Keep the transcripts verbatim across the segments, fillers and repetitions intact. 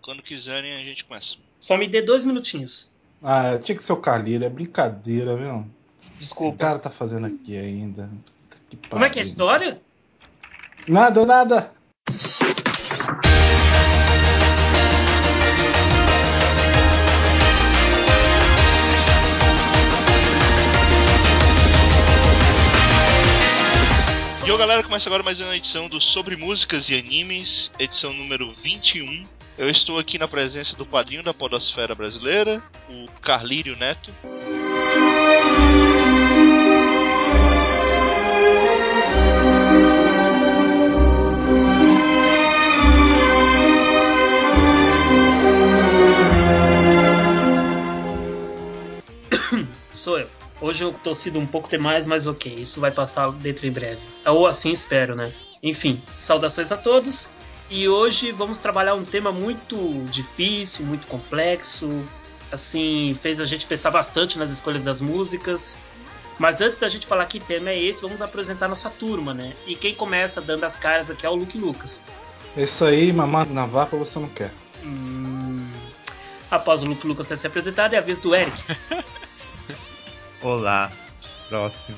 Quando quiserem, a gente começa. Só me dê dois minutinhos. Ah, tinha que ser o Carlinho, é brincadeira, viu? Desculpa. Esse cara tá fazendo aqui ainda. Que Como é que é a história? Nada, nada. E ô galera, começa agora mais uma edição do Sobre Músicas e Animes, edição número vinte e um. Eu estou aqui na presença do padrinho da podosfera brasileira, o Carlírio Neto. Sou eu. Hoje eu tô sido um pouco demais, mas ok, isso vai passar dentro em breve. Ou assim espero, né? Enfim, saudações a todos. E hoje vamos trabalhar um tema muito difícil, muito complexo. Assim, fez a gente pensar bastante nas escolhas das músicas. Mas antes da gente falar que tema é esse, vamos apresentar nossa turma, né? E quem começa dando as caras aqui é o Luke Lucas. Isso aí, mamãe na vaca você não quer. Hum... Após o Luke Lucas ter se apresentado, é a vez do Eric. Olá, próximo.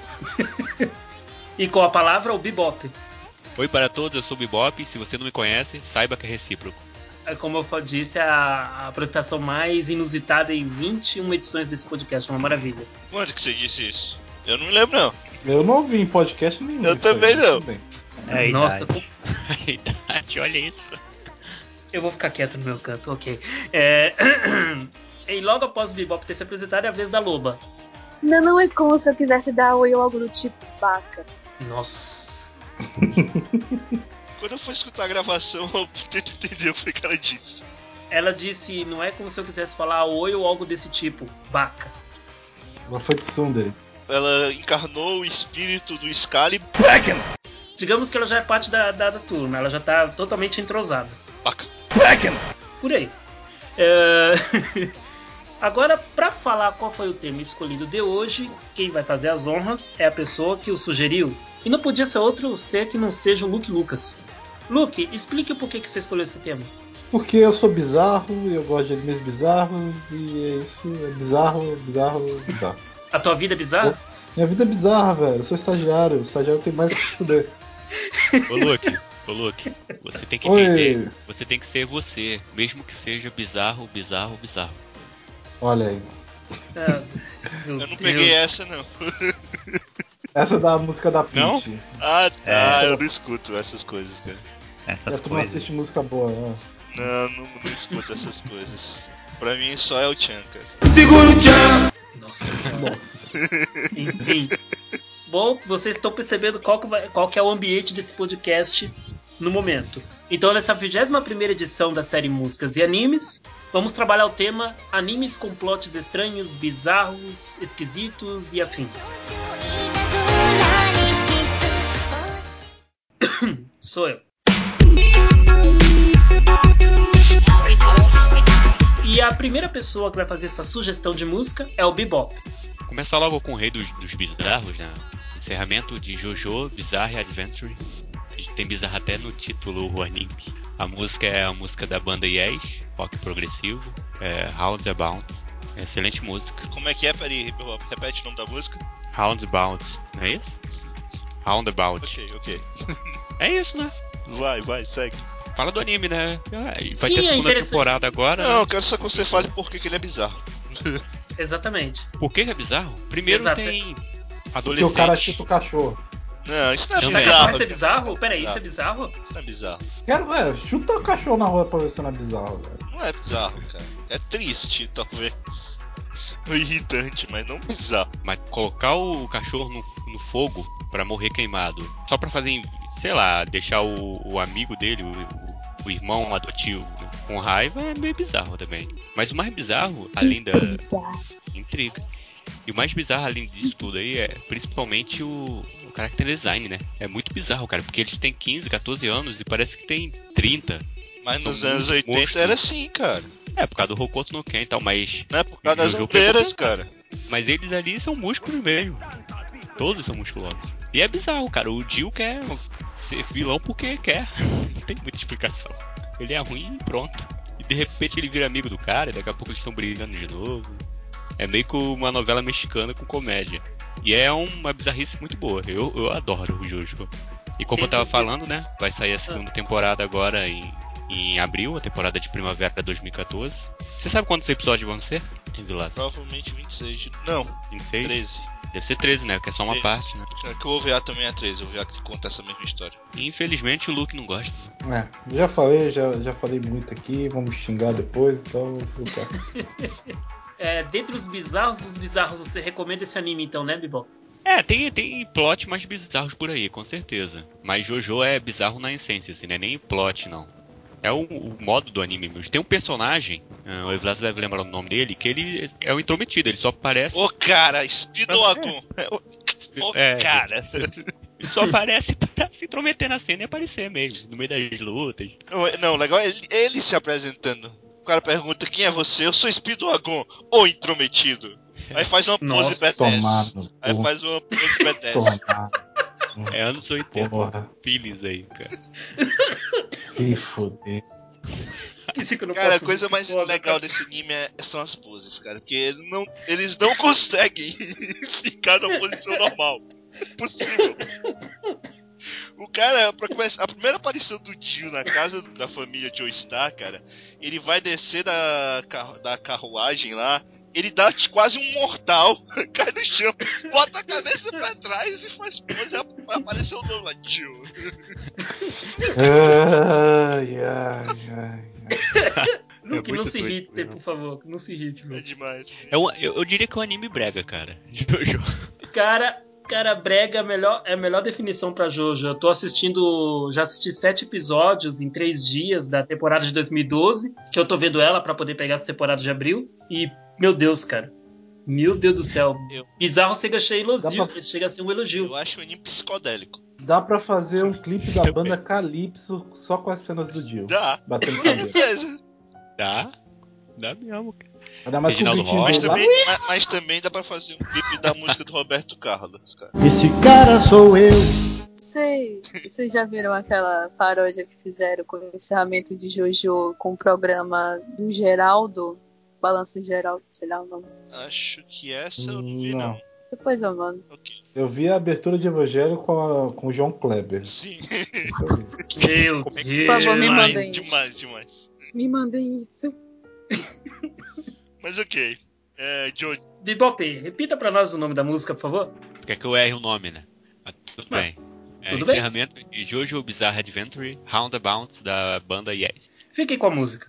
E com a palavra, o Bebop. Oi para todos, eu sou o Bebop. Se você não me conhece, saiba que é recíproco. Como eu disse, a, a apresentação mais inusitada em vinte e uma edições desse podcast, uma maravilha. Quando que você disse isso? Eu não me lembro, não. Eu não ouvi em podcast nenhum. Eu também aí, não. Também. É a Nossa, idade. A idade, olha isso. Eu vou ficar quieto no meu canto, ok. É... E logo após o Bebop ter se apresentado, é a vez da Loba. Não, não é como se eu quisesse dar oi ou algo do tipo vaca. Nossa. Quando eu for escutar a gravação, eu tento entender o que ela disse. Ela disse, não é como se eu quisesse falar oi ou algo desse tipo, baca. Ela foi de Sundere. Ela encarnou o espírito do Scali. Digamos que ela já é parte da, da, da turma, ela já tá totalmente entrosada. Baca. Por aí. É... Agora, pra falar qual foi o tema escolhido de hoje, quem vai fazer as honras é a pessoa que o sugeriu. E não podia ser outro ser que não seja o Luke Lucas. Luke, explique o porquê que você escolheu esse tema. Porque eu sou bizarro, eu gosto de animes bizarros, e é isso, é bizarro, bizarro, bizarro. A tua vida é bizarra? Minha vida é bizarra, velho. Eu sou estagiário, o estagiário tem mais que fuder. Ô Luke, ô Luke, você tem que Oi. entender, você tem que ser você, mesmo que seja bizarro, bizarro, bizarro. Olha aí. Ah, meu Eu não Deus. peguei essa, não. Essa é da música da Não? Peach. Ah, tá. É. Eu não escuto essas coisas, cara. Essas Já tu não coisas. assiste música boa, né? Não, não, não escuto essas coisas. Pra mim só é o Chan, cara. Nossa senhora. Nossa. Enfim. Bom, vocês estão percebendo qual que, vai, qual que é o ambiente desse podcast no momento. Então, nessa vigésima primeira edição da série Músicas e Animes, vamos trabalhar o tema animes com plots estranhos, bizarros, esquisitos e afins. Sou eu. E a primeira pessoa que vai fazer essa sugestão de música é o Bebop. Começar logo com o rei dos, dos bizarros, né? Encerramento de JoJo Bizarre Adventure. Tem bizarro até no título o anime. A música é a música da banda Yes, rock progressivo, é Roundabout. É excelente música. Como é que é? Peraí, repete o nome da música. Roundabout, não é isso? Roundabout. Ok, ok. É isso, né? Vai, vai, segue. Fala do anime, né? Ah, vai Sim, ter a é segunda interessante. temporada agora. Não, Né? eu quero só que você fale por que que ele é bizarro. Exatamente. Por que que é bizarro? Primeiro Exato, tem Porque adolescente. o cara chuta o cachorro. Não, isso não é Não, Chutar é. cachorro bizarro. isso é cara. bizarro? Peraí, isso é bizarro? Isso não é bizarro. Quero, é, chuta o cachorro na rua pra ver se não é bizarro, velho. Não é bizarro, cara. É triste, talvez. Ou irritante, mas não bizarro. Mas colocar o cachorro no, no fogo pra morrer queimado, só pra fazer, sei lá, deixar o, o amigo dele, o, o, o irmão adotivo, né, com raiva, é meio bizarro também. Mas o mais bizarro, além da intriga, e o mais bizarro além disso tudo aí é principalmente o, o character design, né? É muito bizarro, cara, porque eles têm quinze, catorze anos e parece que tem trinta. Mas São nos anos muitos oitenta monstros. era assim, cara. É, por causa do Hokuto no Ken e tal, mas... Não é por causa das Jojo ombreiras, pegou cara. Mas eles ali são músculos mesmo. Todos são musculosos. E é bizarro, cara. O Jill quer ser vilão porque quer. Não tem muita explicação. Ele é ruim e pronto. e de repente ele vira amigo do cara, e daqui a pouco eles estão brigando de novo. É meio que uma novela mexicana com comédia. E é uma bizarrice muito boa. Eu, eu adoro o Jojo. E como eu tava falando, né? Vai sair a segunda temporada agora em, em abril, a temporada de primavera de dois mil e quatorze. Você sabe quantos episódios vão ser, Vilas? Provavelmente vinte e seis. Não, vinte e seis? treze. Deve ser treze, né? Que é só uma treze. parte, né? Acho que o O V A também é treze. O O V A que conta essa mesma história. E infelizmente o Luke não gosta. É, já falei, já, já falei muito aqui, vamos xingar depois, então. Fica. É, dentre os bizarros dos bizarros, você recomenda esse anime então, né, Bibó? É, tem, tem plot mais bizarros por aí, com certeza. Mas Jojo é bizarro na essência, assim, não é nem plot, não. É o, o modo do anime mesmo. Tem um personagem, uh, o Evlas deve lembrar o nome dele, que ele é o intrometido, ele só aparece... Ô cara, Speedoagon! Ô É, cara! Ele só aparece pra se intrometer na cena e aparecer mesmo, no meio das lutas. Não, não, legal é ele, ele se apresentando. O cara pergunta quem é você, eu sou Speedoagon, o intrometido. Aí faz uma pose Nossa, B dez. tomado. Aí faz uma pose B dez. Tomar. É anos oitenta, Porra. Phillies aí, cara. Se fuder. Esqueci que eu não Cara, a posso coisa ver mais foda, legal cara. desse anime é- são as poses, cara. Porque ele não- eles não conseguem ficar na posição normal. Impossível. O cara, pra começar, a primeira aparição do Dio na casa da família Joestar, cara, ele vai descer da, carru- da carruagem lá, ele dá quase um mortal, cai no chão, bota a cabeça pra trás e faz pose, vai aparecer o nome lá, Dio. Ai, ai, ai, ai. Luke, É não muito se doido irrite, mesmo. por favor. Não se irrite, É Luke. demais. É um, eu, eu diria que é um anime brega, cara. Jojo. Cara, cara, brega é a melhor, é a melhor definição pra Jojo. Eu tô assistindo, já assisti sete episódios em três dias da temporada de dois mil e doze, que eu tô vendo ela pra poder pegar essa temporada de abril. E, meu Deus, cara. Meu Deus do céu. Eu- Bizarro chega a ser elogio, Dá pra- chega a ser um elogio. Eu acho o anime psicodélico. Dá pra fazer um clipe da banda Calypso só com as cenas do Dio. Dá. Batendo Com cabelo. certeza. Dá? Dá mesmo, cara. Ainda mais com o Reginaldo gritinho Mas dele lá. também, mas, mas também dá pra fazer um clipe da música do Roberto Carlos, cara. Esse cara sou eu. Sei. Vocês já viram aquela paródia que fizeram com o encerramento de Jojo com o programa do Geraldo? Balanço Geraldo, sei lá o nome. Acho que essa eu não vi, não. Não. Depois eu mando. Ok. Eu vi a abertura de Evangelho com, a- com o João Kleber. Sim. Isso eu vi. Meu Como é Deus. Por favor, me demais, mandem isso. demais, demais. Me mandem isso. Mas ok. É, Joe, Bebop, repita pra nós o nome da música, por favor. Quer que eu erre o nome, né? Mas tudo Não. bem. É Tudo bem. encerramento de Jojo Bizarre Adventure Roundabout da banda Yes. Fiquem com a música.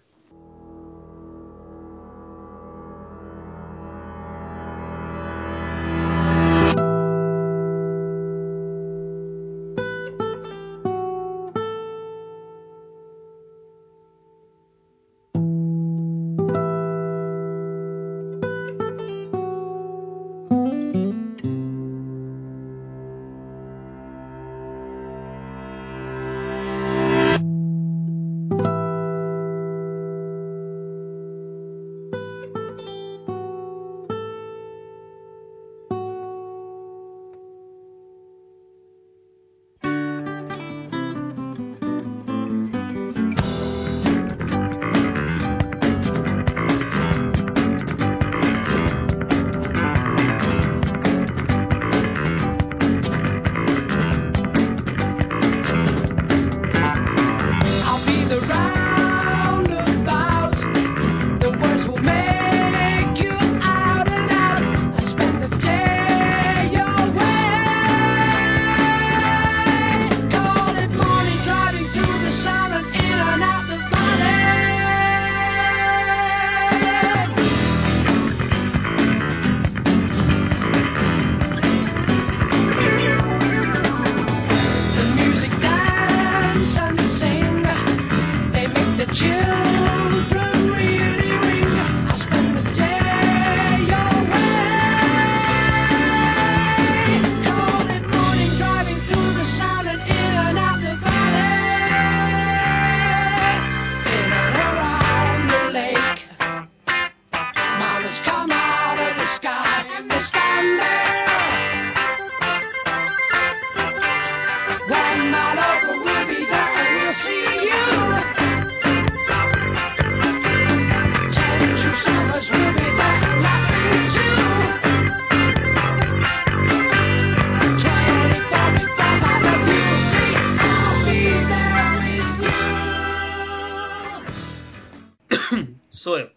Sou eu.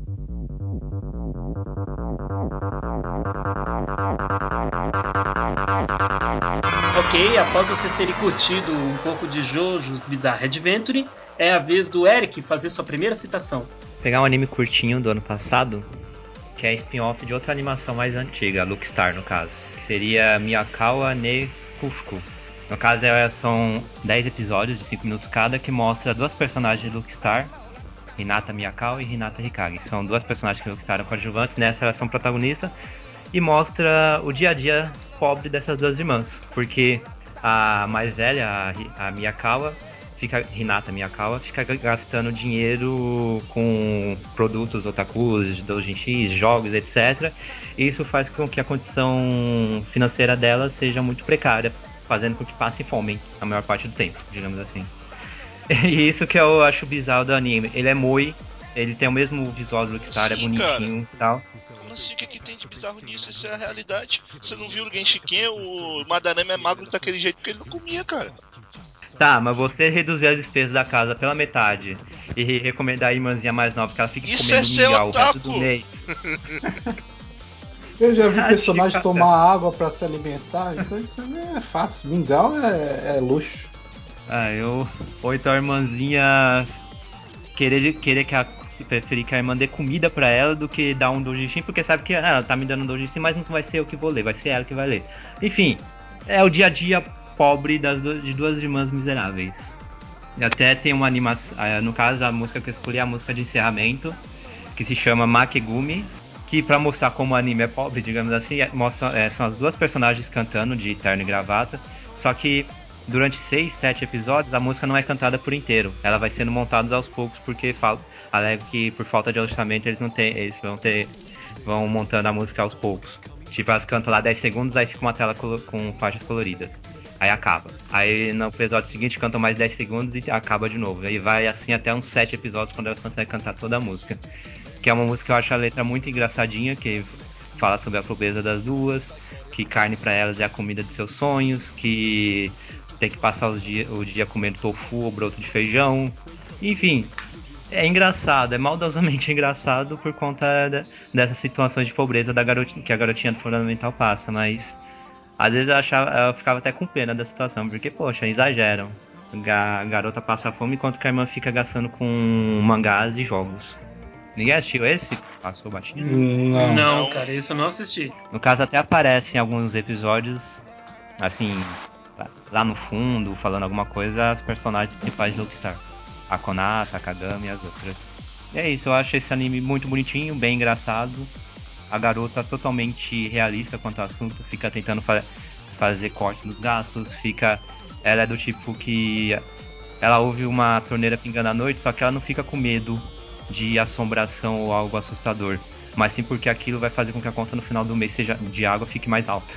Ok, após vocês terem curtido um pouco de JoJo's Bizarre Adventure, é a vez do Eric fazer sua primeira citação. Pegar um anime curtinho do ano passado, que é spin-off de outra animação mais antiga, Lookstar no caso, que seria Miyakawa ne Kufuku. No caso são dez episódios de cinco minutos cada, que mostra duas personagens de Lookstar, Hinata Miyakawa e Hinata Hikage. São duas personagens que Lookstar são coadjuvantes, nessa elas são protagonistas, e mostra o dia a dia pobre dessas duas irmãs, porque a mais velha, a, a Miyakawa, fica, Hinata Miyakawa, fica gastando dinheiro com produtos otakus, doujinshis, jogos, etcétera. E isso faz com que a condição financeira dela seja muito precária, fazendo com que passe fome a maior parte do tempo, digamos assim. E isso que eu acho bizarro do anime. Ele é moi, ele tem o mesmo visual do Lookstar, é bonitinho e tal. Como assim? O que, que tem de bizarro nisso? Isso é a realidade. Você não viu o Genshiken? O Madarame é magro daquele jeito porque ele não comia, cara. Tá, mas você reduzir as despesas da casa pela metade e recomendar a irmãzinha mais nova que ela fique Isso comendo é ser mingau o resto otaku. do mês. Eu já vi Ah, personagem chica. tomar água pra se alimentar, então isso é fácil. Mingau é, é luxo. Ah, eu. Ou então a irmãzinha querer, querer que a. Preferir que a irmã dê comida pra ela do que dar um doujinshi, porque sabe que ah, ela tá me dando um doujinshi, mas não vai ser eu que vou ler, vai ser ela que vai ler. Enfim, é o dia a dia pobre das duas, de duas irmãs miseráveis. E até tem uma animação, no caso a música que eu escolhi é a música de encerramento, que se chama Makegumi, que pra mostrar como o anime é pobre, digamos assim, é, mostra, é, são as duas personagens cantando de terno e gravata, só que durante seis, sete episódios a música não é cantada por inteiro, ela vai sendo montada aos poucos, porque falo, alego que por falta de orçamento eles não têm, eles vão ter, vão montando a música aos poucos. Tipo, elas cantam lá dez segundos, aí fica uma tela com faixas coloridas. Aí acaba. Aí no episódio seguinte cantam mais dez segundos e acaba de novo. Aí vai assim até uns sete episódios quando elas conseguem cantar toda a música. Que é uma música que eu acho a letra muito engraçadinha, que fala sobre a pobreza das duas, que carne pra elas é a comida de seus sonhos, que tem que passar o dia, o dia comendo tofu ou broto de feijão. Enfim, é engraçado, é maldosamente engraçado por conta de, dessas situações de pobreza da garotinha, que a garotinha do fundamental passa, mas às vezes eu, achava, eu ficava até com pena da situação, porque, poxa, exageram. A garota passa fome enquanto que a irmã fica gastando com mangás e jogos. Ninguém assistiu esse? Passou batido? Não. Não, cara, isso eu não assisti. No caso, até aparece em alguns episódios, assim, lá no fundo, falando alguma coisa, as personagens principais de Lookstar. A Konata, a Kagami e as outras. E é isso, eu acho esse anime muito bonitinho, bem engraçado. A garota totalmente realista quanto ao assunto, fica tentando fa- fazer corte nos gastos, fica... Ela é do tipo que... Ela ouve uma torneira pingando à noite, só que ela não fica com medo de assombração ou algo assustador, mas sim porque aquilo vai fazer com que a conta no final do mês seja, de água fique mais alta.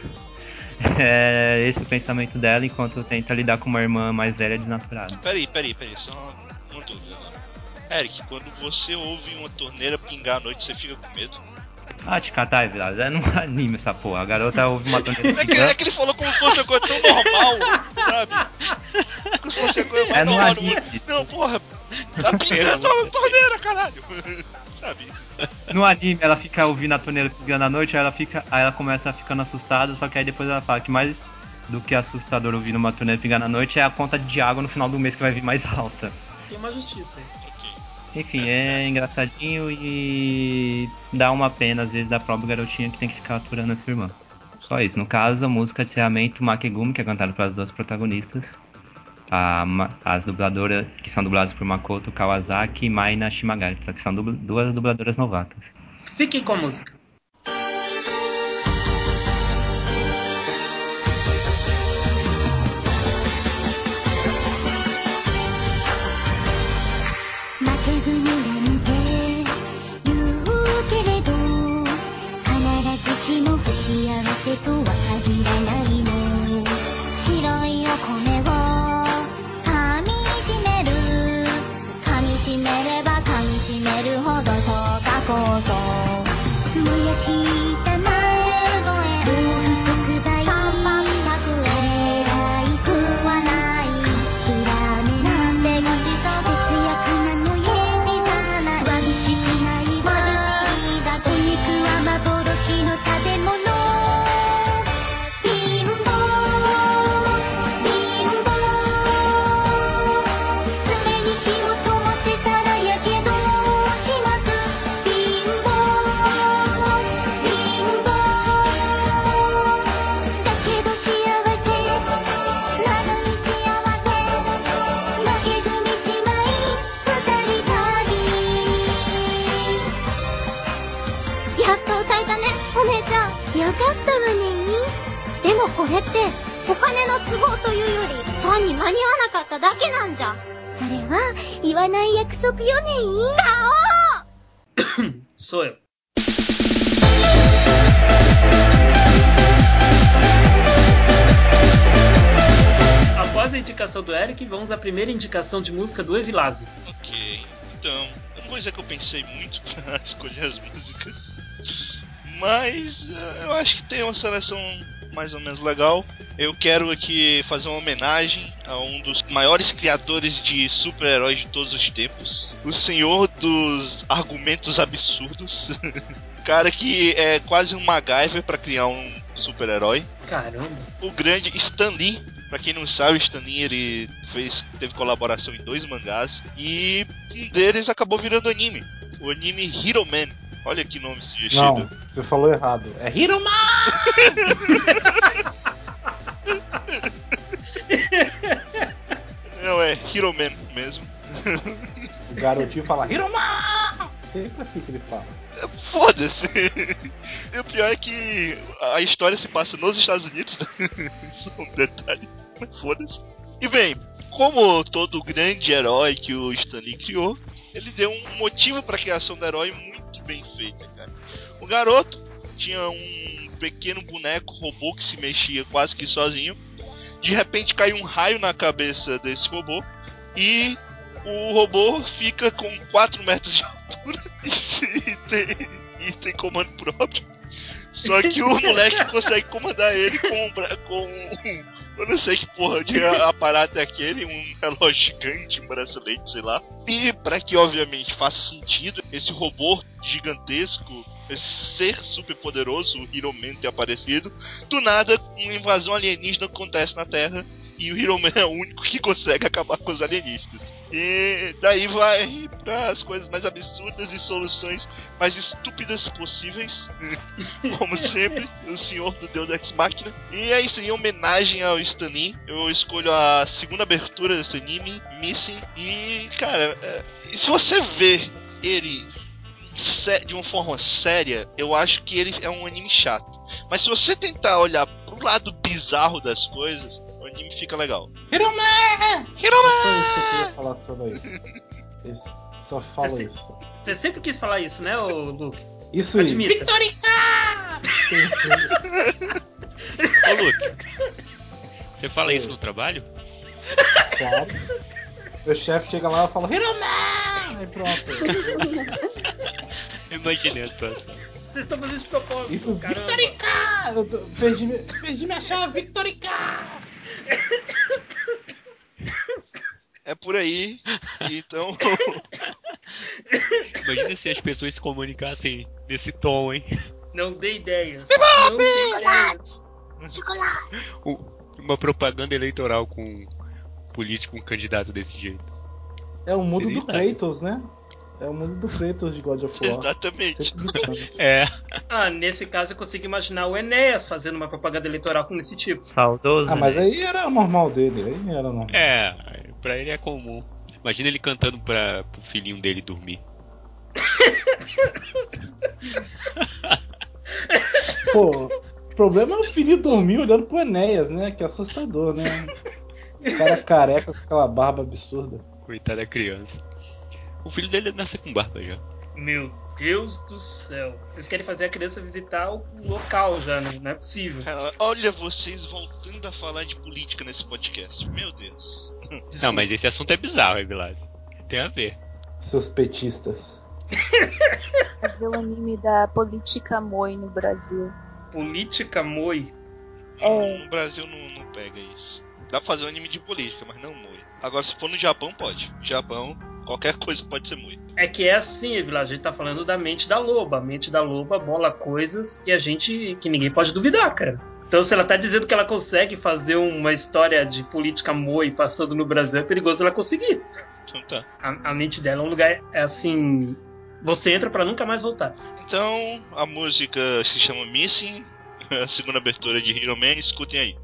É esse o pensamento dela, enquanto tenta lidar com uma irmã mais velha desnaturada. Peraí, peraí, peraí, só uma dúvida agora. Eric, quando você ouve uma torneira pingar à noite, você fica com medo? Ah, te catar, viado. É num anime essa porra. A garota ouve uma torneira É que, pingando. é que ele falou como se fosse uma coisa tão normal, sabe? Como se fosse a coisa mais É no normal do anime. mundo. Não, porra, tá pingando a torneira, caralho. Sabe? No anime, ela fica ouvindo a torneira pingando à noite, aí ela, fica, aí ela começa a ficando assustada, só que aí depois ela fala que mais do que assustador ouvir uma torneira pingando à noite é a conta de água no final do mês que vai vir mais alta. Tem uma justiça aí. Enfim, é engraçadinho e dá uma pena às vezes da própria garotinha que tem que ficar aturando essa irmã. Só isso. No caso, a música de encerramento Makegumi, que é cantada pelas duas protagonistas. A, as dubladoras, que são dubladas por Makoto Kawasaki e Maina Shimagari, que são dubla, duas dubladoras novatas. Fiquem com a música. めれば噛みしめるほど消化酵これってお金の都合というより単に間に合わなかっただけなんじゃ。それは言わない約束よね。ガオ Sou eu. Após a indicação do Eric, vamos à primeira indicação de música do Evilásio. Ok, então, eu não vou dizer que eu pensei muito pra escolher as músicas, mas uh, eu acho que tem uma seleção mais ou menos legal. Eu quero aqui fazer uma homenagem a um dos maiores criadores de super-heróis de todos os tempos, o senhor dos argumentos absurdos. Cara que é quase um MacGyver pra criar um super-herói. Caramba. O grande Stan Lee. Pra quem não sabe, o Stan Lee, ele fez, teve colaboração em dois mangás e um deles acabou virando anime. O anime Hero Man. Olha que nome sugestivo. Não, você falou errado. É Hero Man! Não, é Hero Man mesmo. O garotinho fala Hero Man! Sempre assim que ele fala. Foda-se! E o pior é que a história se passa nos Estados Unidos. Só um detalhe. Foda-se. E bem, como todo grande herói que o Stan Lee criou, ele deu um motivo para a criação do herói muito bem feito, cara. O garoto tinha um pequeno boneco robô que se mexia quase que sozinho. De repente cai um raio na cabeça desse robô e o robô fica com quatro metros de altura e tem, e tem comando próprio. Só que o moleque consegue comandar ele com, com um, eu não sei que porra de aparato é aquele, um relógio gigante, um bracelete, sei lá. E para que obviamente faça sentido esse robô gigantesco, esse ser super poderoso, o Hero Man ter aparecido, do nada uma invasão alienígena acontece na Terra e o Hero Man é o único que consegue acabar com os alienígenas. E daí vai para as coisas mais absurdas e soluções mais estúpidas possíveis. Como sempre, o senhor do Deus Ex Machina. E é isso aí, em homenagem ao Stan Lee, eu escolho a segunda abertura desse anime, Missing. E, cara, é, se você ver ele de uma forma séria, eu acho que ele é um anime chato. Mas se você tentar olhar pro lado bizarro das coisas, o anime fica legal. Hero Man! Hero É Man! só isso que eu queria falar sobre aí. Ele só fala Você- isso. Você sempre quis falar isso, né, ô Luke? Isso aí. Admita. Ô, Luke, você fala isso no trabalho? Claro. Meu chefe chega lá e fala Hero Man! Aí pronto. Eu imaginei a situação. Vocês estão fazendo de propósito, Isso, caramba. Victorica! Eu tô- perdi, mi- perdi minha chave, Victorica! É por aí. Então, Imagina se as pessoas se comunicassem nesse tom, hein? Não dei ideias. Não dei ideias. Chocolate! Chocolate! Um- Uma propaganda eleitoral com um político, um candidato desse jeito. É o mundo Seria do hilário. Kratos, né? É o mundo do Kratos de God of War. exatamente. Sempre gritando. É, Ah, nesse caso eu consigo imaginar o Enéas fazendo uma propaganda eleitoral com esse tipo. Saudoso. Ah, mas né? aí era o normal dele, aí era normal. é, pra ele é comum. Imagina ele cantando pra, pro filhinho dele dormir. Pô, o problema é o filho dormir olhando pro Enéas, né? Que é assustador, né? O cara careca com aquela barba absurda. Coitada da criança. O filho dele nasce com barba já. Meu Deus do céu. Vocês querem fazer a criança visitar o local já, né? Não é possível. Cara, olha vocês voltando a falar de política nesse podcast. Meu Deus. Não, mas esse assunto é bizarro, hein, Vilas? Tem a ver. Seus petistas. Fazer o anime da política Moi no Brasil. Política Moi. É. No Brasil não, não pega isso. Dá pra fazer um anime de política, mas não Moi. Agora, se for no Japão, pode. Japão, qualquer coisa pode ser Moi. É que é assim, Evila, a gente tá falando da mente da loba. A mente da loba bola coisas que a gente. que ninguém pode duvidar, cara. Então, se ela tá dizendo que ela consegue fazer uma história de política Moi passando no Brasil, é perigoso ela conseguir. Então tá. A, a mente dela é um lugar, é assim. Você entra pra nunca mais voltar. Então, a música se chama Missing, a segunda abertura de Hero Man, escutem aí.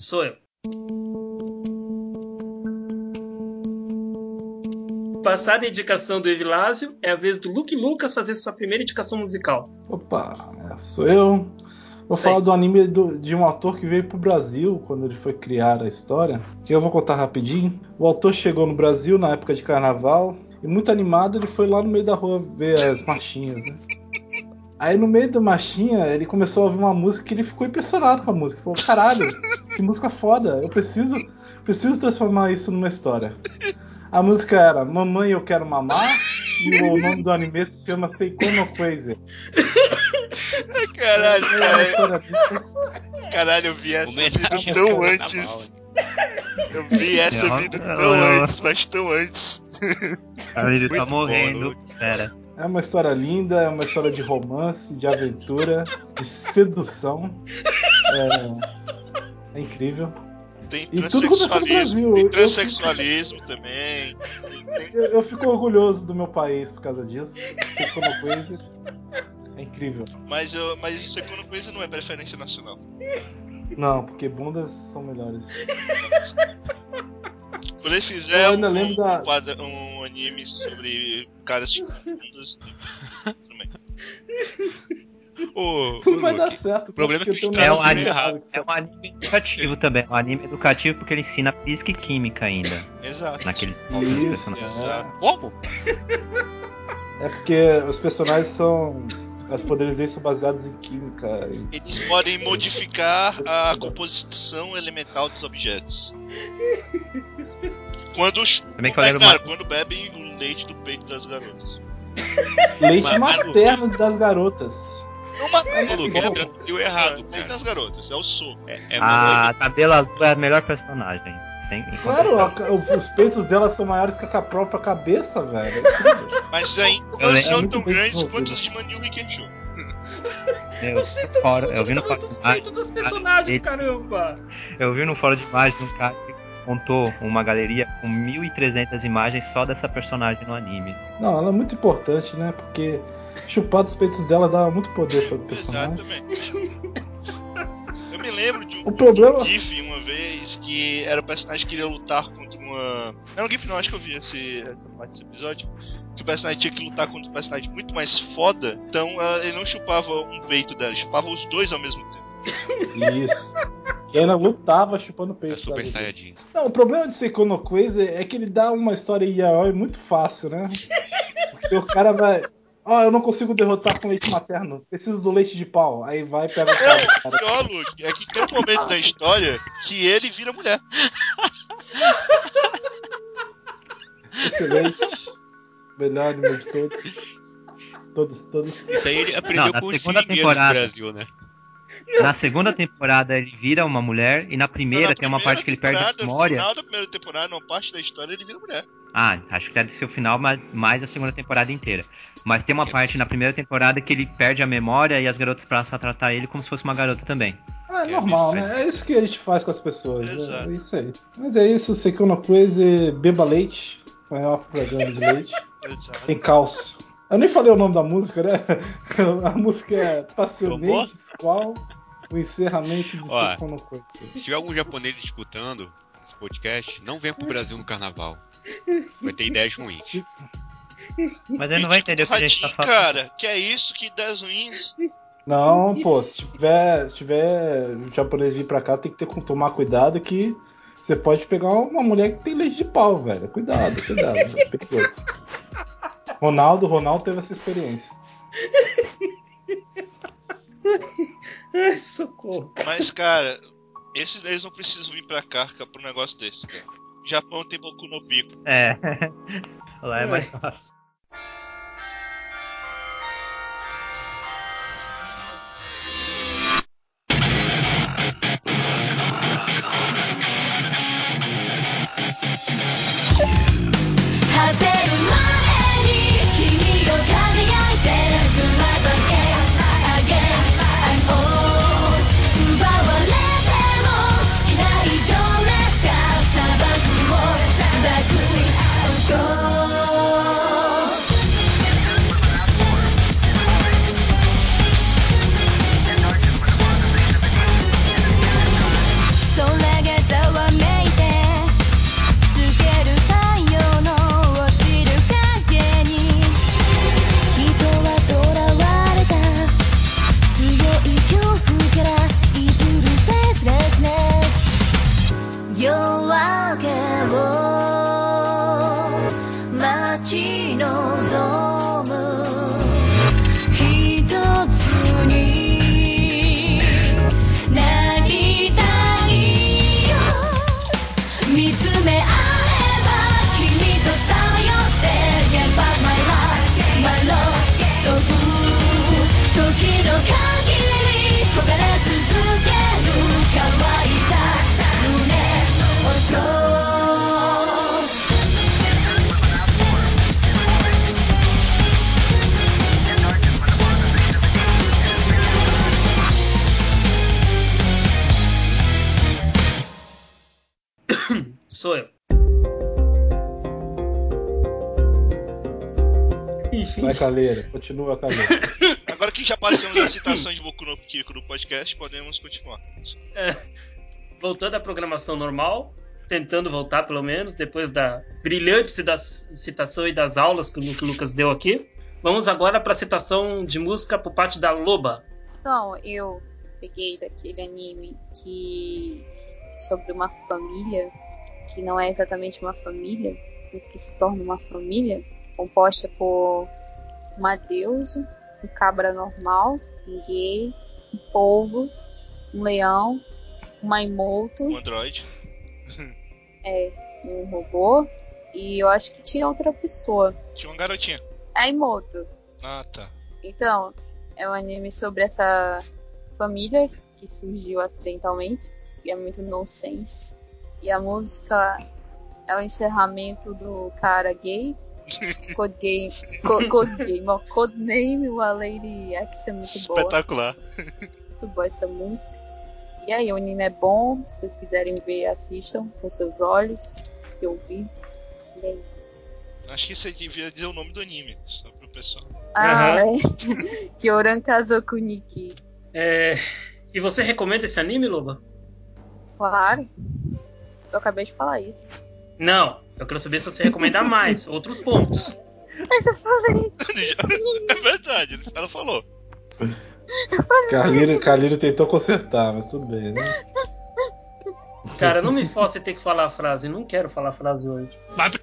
Sou eu. Passada a indicação do Evilásio, é a vez do Luke Lucas fazer sua primeira indicação musical. Opa, sou eu. Vou Sei. falar do anime do- de um autor que veio pro Brasil quando ele foi criar a história, que eu vou contar rapidinho. O autor chegou no Brasil na época de carnaval e muito animado ele foi lá no meio da rua ver as marchinhas, né? Aí no meio da marchinha ele começou a ouvir uma música que ele ficou impressionado com a música. Ele falou, caralho, que música foda, eu preciso, preciso transformar isso numa história. A música era Mamãe Eu Quero Mamar e o nome do anime se chama Seiko no Crazy. Caralho, É uma cara. história muito- Caralho, eu vi essa Homenagem vida ao tão carnaval. antes. Eu vi essa Eu- vida eu- tão eu- antes, mas tão antes. Cara, ele tá Muito morrendo. bom, Pera. É uma história linda, é uma história de romance, de aventura, de sedução. É, é incrível. Tem E tudo aconteceu no transexualismo, Brasil. tem Eu- transexualismo também. Tem- Eu, eu fico orgulhoso do meu país por causa disso. Seiko no Crazy é incrível. Mas, eu, mas isso aqui coisa não é preferência nacional. Não, porque bundas são melhores. Quando ele fizer Eu um, ainda lembro da- um, quadra- um anime sobre caras de bundas, tudo bem. Ô, Não ô, vai dar Luke, certo. o problema é porque que o tem um É um, negócio anime, muito errado que é você- um anime educativo também. É um anime educativo porque ele ensina física e química ainda. Exato. Naquele Isso, Exato. é. Como? É porque os personagens são. Os poderes deles são baseados em química. e- Eles podem modificar a composição elemental dos objetos. Quando, Também é falando claro, uma- quando bebem o leite do peito das garotas. Leite Mas- materno das garotas. Não ma- Ô, Luke, ele bom. traduziu errado, leite cara. das garotas, é o soco. É, é uma A Tabela Azul é a melhor personagem. Sem, em Claro, a ca- os peitos dela são maiores que a própria cabeça, velho. É incrível. Mas ainda Eu não lembro são muito tão bem grandes desenvolvido. quanto os de Manu Rikenshu. Eu, Você vi tem no fórum- noção eu de vi no tamanho fórum dos de peitos dos personagens, ele- caramba! Eu vi no fórum de imagens um cara que montou uma galeria com mil e trezentas imagens só dessa personagem no anime. Não, ela é muito importante, né? Porque chupar dos peitos dela dá muito poder para o personagem. Exatamente. Eu me lembro de um, O problema- de um GIF uma vez que era o personagem que queria lutar contra uma. Era um GIF, não, acho que eu vi esse, essa parte desse episódio. Que o personagem tinha que lutar contra um personagem muito mais foda. Então ela- ele não chupava um peito dela, ele chupava os dois ao mesmo tempo. Isso. E ela lutava chupando o é peito. Super da- Saiyajin. Não, o problema de Seiko no Crazy é que ele dá uma história yaoi muito fácil, né? Porque o cara vai. Ó, eu não consigo derrotar com leite materno. Preciso do leite de pau. Aí vai e pega o cara. Não, cara. pior, Luke, é que tem um momento da história que ele vira mulher. Excelente. Melhor anime de todos. Todos, todos. Isso aí ele aprendeu Não, na com os segunda seringueiros do temporada. Brasil, né? Na segunda temporada ele vira uma mulher e na primeira Na tem uma primeira parte que ele perde a temporada, No memória. final da primeira temporada, uma parte da história, ele vira mulher. Ah, acho que deve ser o final, mas mais a segunda temporada inteira. Mas tem uma parte na primeira temporada que ele perde a memória e as garotas passam a tratar ele como se fosse uma garota também. Ah, é É normal, absurdo. né? É isso que a gente faz com as pessoas. né? Exato. É isso aí. Mas é isso, Seiko no Crazy, beba leite. Maior propaganda de leite. Exato. Tem cálcio. Eu nem falei o nome da música, né? A música é Passionate Squall, o encerramento de Ó. Seiko no Crazy. Se tiver algum japonês escutando esse podcast, não venha pro Brasil no carnaval. Vai ter ideias ruins. Mas ele não vai entender o que a gente tá Radinho, falando. cara, que é isso? Que ideias ruins? Não, pô, se tiver, se tiver o japonês vir pra cá, tem que ter que tomar cuidado que você pode pegar uma mulher que tem leite de pau, velho. Cuidado, cuidado. É perigoso. Ronaldo, Ronaldo teve essa experiência. Ai, socorro. Mas, cara, esses eles não precisam vir pra cá pra um negócio desse, cara. O Japão tem Boku no Pico. É. Lá é mais fácil. ち望む一つになりたいよ見つめ合えば君とさまよって Get back my life my love そう時の限り焦がれ続ける乾いた胸をそう Sou eu. Enfim. Vai, Calheira. Continua, Calheira. Agora que já passamos a citação de Boku no Pico no podcast, podemos continuar. É, voltando à programação normal, tentando voltar pelo menos, depois da brilhante citação e das aulas que o Lucas deu aqui. Vamos agora para a citação de música por parte da Loba. Então, eu peguei daquele anime que sobre uma família que não é exatamente uma família, mas que se torna uma família, composta por uma deusa, um cabra normal, um gay, um polvo, um leão, um Maimoto, Um androide. é, um robô, e eu acho que tinha outra pessoa. Tinha uma garotinha. Aimoto. Ah, tá. Então, é um anime sobre essa família que surgiu acidentalmente, e é muito nonsense. E a música é o encerramento do cara gay. Code Game. Co- Code Game. Ó, Codename A Lady X é muito boa. Espetacular. Muito boa essa música. E aí, o anime é bom. Se vocês quiserem ver, assistam com seus olhos e ouvidos. E é isso. Acho que você devia dizer o nome do anime, só pro pessoal. Ah, Aham. é. Kyoran Kazoku Niki. É, e você recomenda esse anime, Loba? Claro. Eu acabei de falar isso. Não, eu quero saber se você recomenda mais, outros pontos. Mas eu falei. É verdade, ela falou. Carliro, Carliro tentou consertar, mas tudo bem, né? Cara, não me force ter que falar a frase, não quero falar a frase hoje.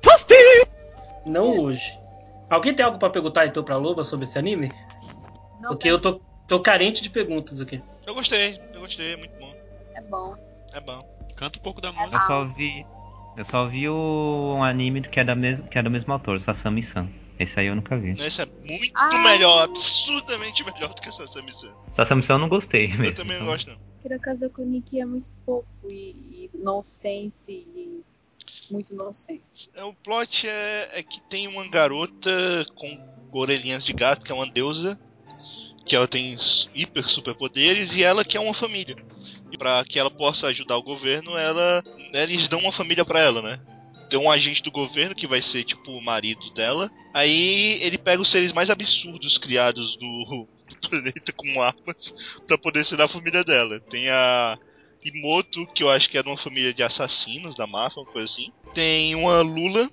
Não hoje. Alguém tem algo pra perguntar então pra Loba sobre esse anime? Não, Porque eu tô, tô carente de perguntas aqui. Eu gostei, eu gostei, é muito bom. é bom. É bom. Canta um pouco da É música. Eu só vi. Eu só vi o um anime que é, da mes... que é do mesmo autor, Sasami-san. Esse aí eu nunca vi. Esse é muito Ah. melhor, absurdamente melhor do que essa Sasami-san. Sasami-san eu não gostei mesmo. Eu também não então. gosto, não. Kyoran Kazoku Niki é muito fofo e, e nonsense e muito nonsense. É, o plot é, é que tem uma garota com orelhinhas de gato, que é uma deusa, que ela tem hiper super poderes, e ela quer uma família. E pra que ela possa ajudar o governo, ela eles dão uma família pra ela, né? Tem um agente do governo que vai ser tipo o marido dela. Aí ele pega os seres mais absurdos criados do, do planeta com armas pra poder ser da família dela. Tem a Imoto, que eu acho que era uma família de assassinos da máfia, uma coisa assim. Tem uma Lula,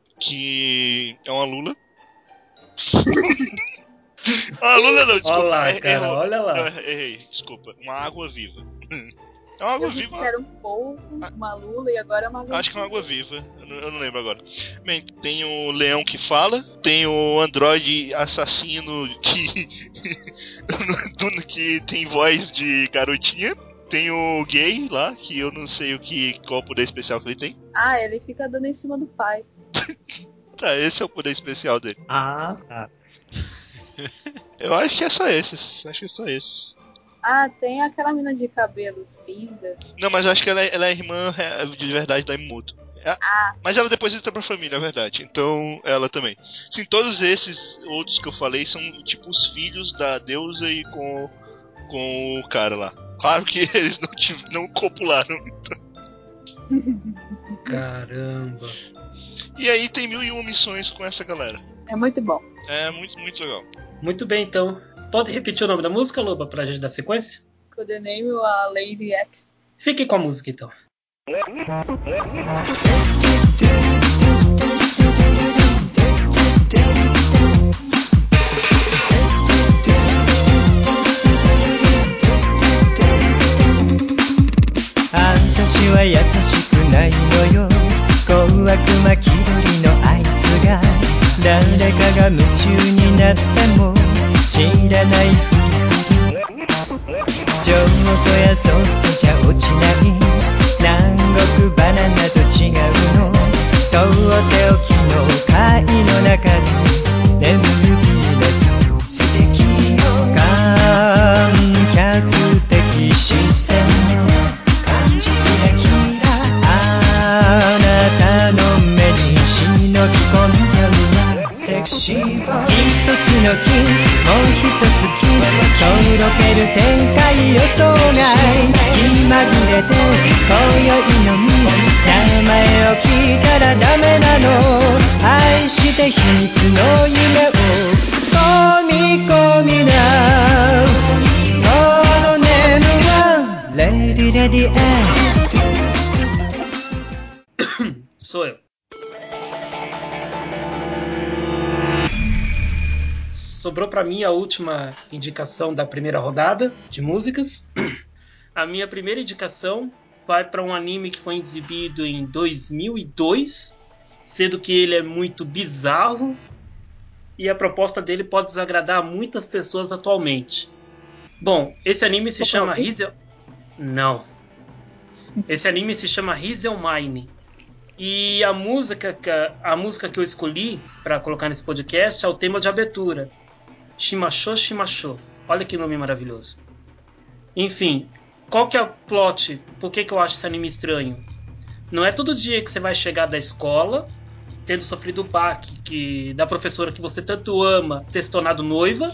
que é uma Lula. Ah, Lula não, desculpa. Olha lá, Er- cara, errou. olha lá. Não, errei, desculpa. Uma água viva. É uma água Eu disse viva. que era um polvo, uma lula e agora é uma Acho que é uma água viva, eu não, eu não lembro agora. Bem, tem o leão que fala, tem o androide assassino que do- que tem voz de garotinha, tem o gay lá, que eu não sei o que qual o poder especial que ele tem. Ah, ele fica dando em cima do pai. Tá, esse é o poder especial dele. Ah, tá. Eu acho que é só esses, acho que é só esses. Ah, tem aquela mina de cabelo cinza. Não, mas eu acho que ela é, ela é irmã é, de verdade da Imoto. É- Mas ela depois entra pra família, é verdade. Então, ela também. Sim, todos esses outros que eu falei são tipo os filhos da deusa e com, com o cara lá. Claro que eles não, tiv- não copularam. Caramba. E aí tem mil e uma missões com essa galera. É muito bom. É muito, muito legal. Muito bem, então. Pode repetir o nome da música, Loba, pra gente dar sequência? Codename A Lady X. Fique com a música, então. 私は優しくないのよ。小悪魔気取りのあいつが誰かが夢中になっても知らないふり上手やそっとじゃ落ちない南国バナナと違うのとっておきの貝の中で眠るビーナス素敵観客的視線の感じキラキラあなたの目に忍び込んでるセクシーボーイ一つのキスもう一つキスとろける展開予想外気まぐれで今宵の水名前を聞いたらダメなの愛して秘密の夢を込み込みなこのネームはレディレディエス Sou eu. Sobrou pra mim a última indicação da primeira rodada de músicas. A minha primeira indicação vai para um anime que foi exibido em dois mil e dois, sendo que ele é muito bizarro e a proposta dele pode desagradar muitas pessoas atualmente. Bom, esse anime se chama Rizel... Não. Esse anime se chama Rizel Mine. E a música, que, a música que eu escolhi para colocar nesse podcast é o tema de abertura. Shimasho Shimasho. Olha que nome maravilhoso. Enfim, qual que é o plot? Por que, que eu acho esse anime estranho? Não é todo dia que você vai chegar da escola tendo sofrido o baque que, da professora que você tanto ama ter se tornado noiva.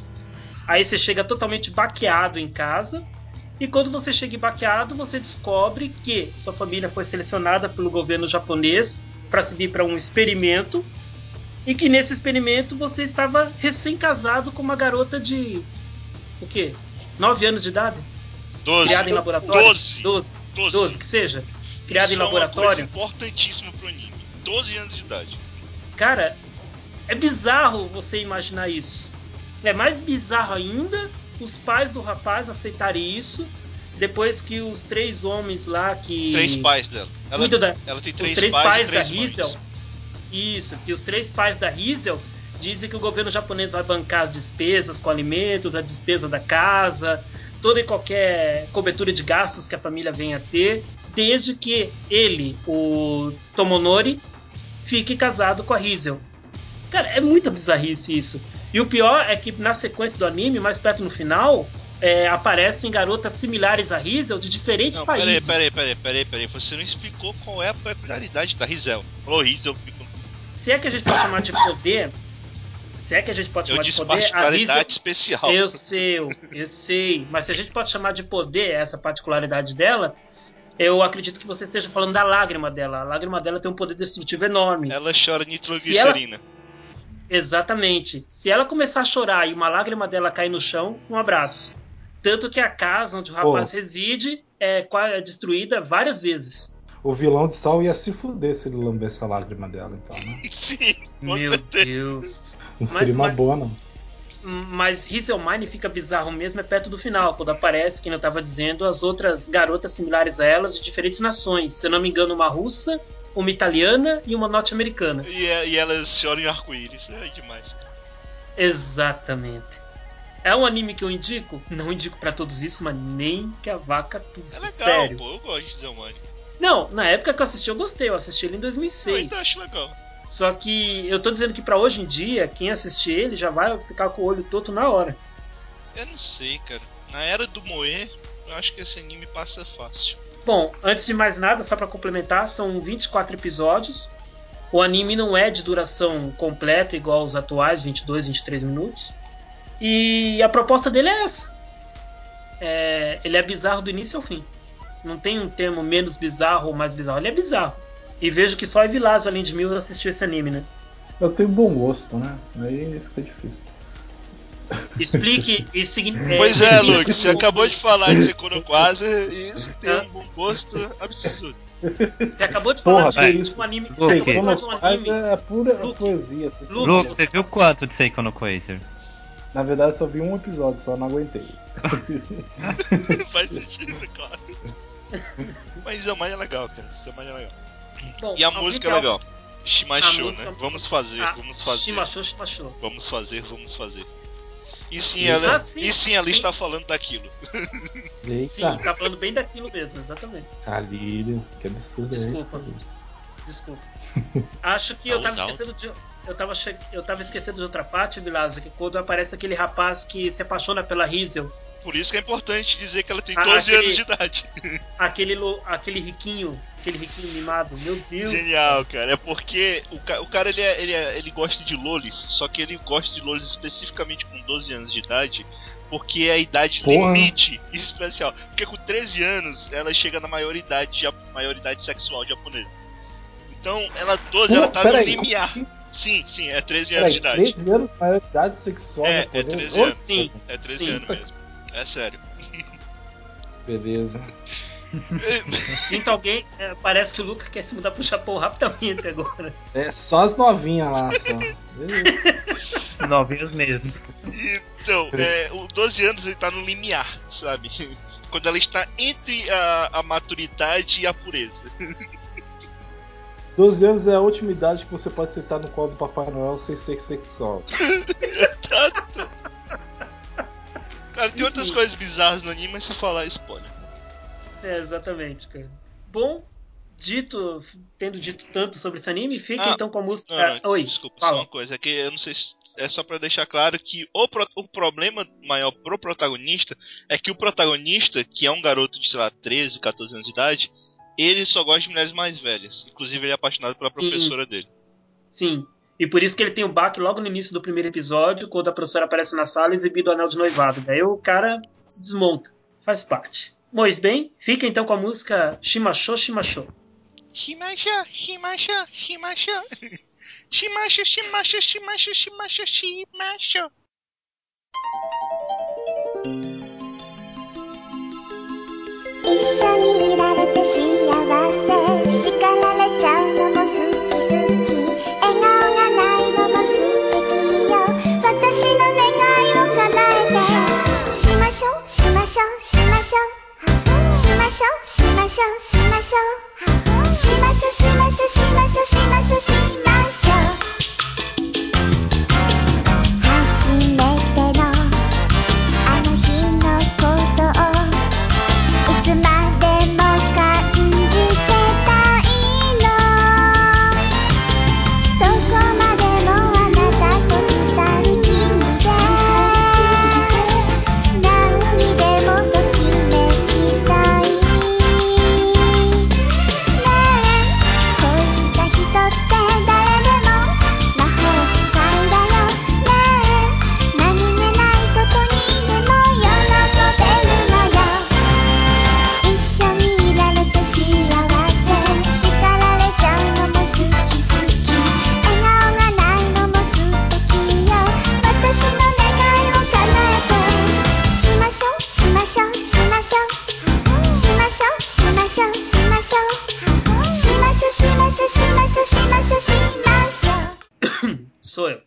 Aí você chega totalmente baqueado em casa. E quando você chega baqueado, você descobre que sua família foi selecionada pelo governo japonês para seguir para um experimento. E que nesse experimento você estava recém-casado com uma garota de... o quê? nove anos de idade? doze. Criada em laboratório? doze. doze. doze. doze, que seja. Criada Isso em laboratório. É uma coisa importantíssima pro anime. doze anos de idade. Cara, é bizarro você imaginar isso. É mais bizarro ainda os pais do rapaz aceitarem isso depois que os três homens lá que... Três pais dela. Ela, da, ela tem três os três pais, pais, e três da mães. Rizel. Isso, que os três pais da Rizel dizem que o governo japonês vai bancar as despesas com alimentos, a despesa da casa, toda e qualquer cobertura de gastos que a família venha a ter, desde que ele, o Tomonori, fique casado com a Rizel. Cara, é muita bizarrice isso. E o pior é que na sequência do anime, mais perto no final, é, aparecem garotas similares a Rizel de diferentes não, países. Peraí, peraí, peraí, peraí, peraí. Você não explicou qual é a peculiaridade da Rizel. Falou Rizel, ficou... Se é que a gente pode chamar de poder... Se é que a gente pode eu chamar de disse poder... particularidade a Rizel... especial. Eu sei, eu sei. Mas se a gente pode chamar de poder essa particularidade dela... Eu acredito que você esteja falando da lágrima dela. A lágrima dela tem um poder destrutivo enorme. Ela chora nitroglicerina. Ela... Exatamente. Se ela começar a chorar e uma lágrima dela cair no chão, um abraço. Tanto que a casa onde o rapaz Pô. reside é destruída várias vezes. O vilão de Sal ia se fuder se ele lambesse a lágrima dela, então, né? Sim, meu Deus. Não seria uma mas, boa, não. Mas Rizel Mine fica bizarro mesmo é perto do final, quando aparece, que eu estava dizendo, as outras garotas similares a elas de diferentes nações. Se eu não me engano, uma russa, uma italiana e uma norte-americana. E, e elas choram em arco-íris, é demais. Exatamente. É um anime que eu indico? Não indico pra todos isso, mas nem que a vaca tussa. É legal, sério. pô, eu gosto de Rizel Mine. Não, na época que eu assisti eu gostei, eu assisti ele em dois mil e seis. Eu ainda acho legal. Só que eu tô dizendo que pra hoje em dia, quem assistir ele já vai ficar com o olho torto na hora. Eu não sei, cara. Na era do Moe, eu acho que esse anime passa fácil. Bom, antes de mais nada, só pra complementar, são vinte e quatro episódios. O anime não é de duração completa, igual os atuais, vinte e dois, vinte e três minutos. E a proposta dele é essa. É, ele é bizarro do início ao fim. Não tem um termo menos bizarro ou mais bizarro. Ele é bizarro. E vejo que só Evilásio, além de mim, assistiu esse anime, né? Eu tenho bom gosto, né? Aí fica difícil. Explique e significa. Pois é, Luke, você acabou de falar de Sekono Quase e você tem um bom gosto absurdo. Você acabou de falar Porra, de, isso. de um anime. Luke. Você acabou de falar de um Quase anime. é pura Luke. poesia. Luke, Luke, você viu quanto de Seiko no Quasar? Na verdade, só vi um episódio, só não aguentei. Faz sentido, claro. Mas Rizel Mine é legal, cara. Rizel Mine é legal. Bom, E a alguém música é tem legal. algo- Shimashou, música- né? Vamos fazer, Ah, vamos fazer. Shimashou, Shimashou. Vamos fazer, vamos fazer. E sim, Eita. ela, Ah, sim. e sim, ela Sim. está falando daquilo. Eita, Sim, tá falando bem daquilo mesmo, exatamente. Calírio, que absurdo Desculpa. é esse? Calírio? Desculpa. Acho que eu tava Alto. esquecendo de. Eu tava, che... eu tava esquecendo de outra parte, Vilazo, que quando aparece aquele rapaz que se apaixona pela Hazel, Por isso que é importante dizer que ela tem Ah, doze aquele- anos de idade. aquele, lo... aquele riquinho, aquele riquinho mimado, meu Deus. Genial, cara. É porque o, ca- o cara ele, é- ele, é- ele gosta de lolis, só que ele gosta de lolis especificamente com doze anos de idade, porque é a idade Porra. limite especial. Porque com treze anos ela chega na maioridade, ja- maioridade sexual japonesa. Então, ela doze, Pô, ela tá peraí, no como limiar. assim? Sim, sim, é treze anos Peraí, de idade. treze anos, maioridade sexual É, é japonesa? treze Ô, anos. Sim. É treze Sim. anos mesmo. É sério. Beleza. Sinto alguém. é, parece que o Luca quer se mudar pro Japão rapidamente agora. É só as novinhas lá, só. Beleza. Novinhos mesmo. Então, é, o doze anos ele tá no limiar, sabe? Quando ela está entre a, a maturidade e a pureza. doze anos é a última idade que você pode sentar no colo do Papai Noel sem ser sexual. Cara, tem outras Enfim. coisas bizarras no anime, mas se falar spoiler. É, exatamente, cara. Bom, dito, tendo dito tanto sobre esse anime, fica Ah, então com a música. Não, não, Ah, Oi, desculpa, só fala. uma coisa. É que eu não sei se. É só pra deixar claro que o, pro- o problema maior pro protagonista é que o protagonista, que é um garoto de, sei lá, treze, catorze anos de idade, ele só gosta de mulheres mais velhas. Inclusive, ele é apaixonado pela Sim. professora dele. Sim. E por isso que ele tem o baque logo no início do primeiro episódio, quando a professora aparece na sala exibindo o anel de noivado. Daí o cara se desmonta. Faz parte. Pois bem, fica então com a música Shimashou, Shimashou. Shimasha, Shimasha, Shimasha. Shimasha, Shimasha, Shimasha, Shimasha, Shimasha. 一緒にいられて幸せ叱られちゃうのも好き好き笑顔がないのも素敵よ私の願いを叶えてしましょうしましょうしましょうしましょうしましょうしましょうしましょうしましょうしましょうしましょうしましょう初めてのあの日のことをいつまでも感じてたいのどこまでもあなたと二人きりで何にでもときめきたいねえ恋した人って誰でも魔法使いだよねえ何気ないことにでも喜べるのよ一緒にいられて幸せ叱られちゃうのも好き好き笑顔がないのも素敵よ私の願いを叶えてしましょうしましょうしましょうしましょうしましょうしましょうしましょうしましょうしましょうしましょうしましょう Sou eu.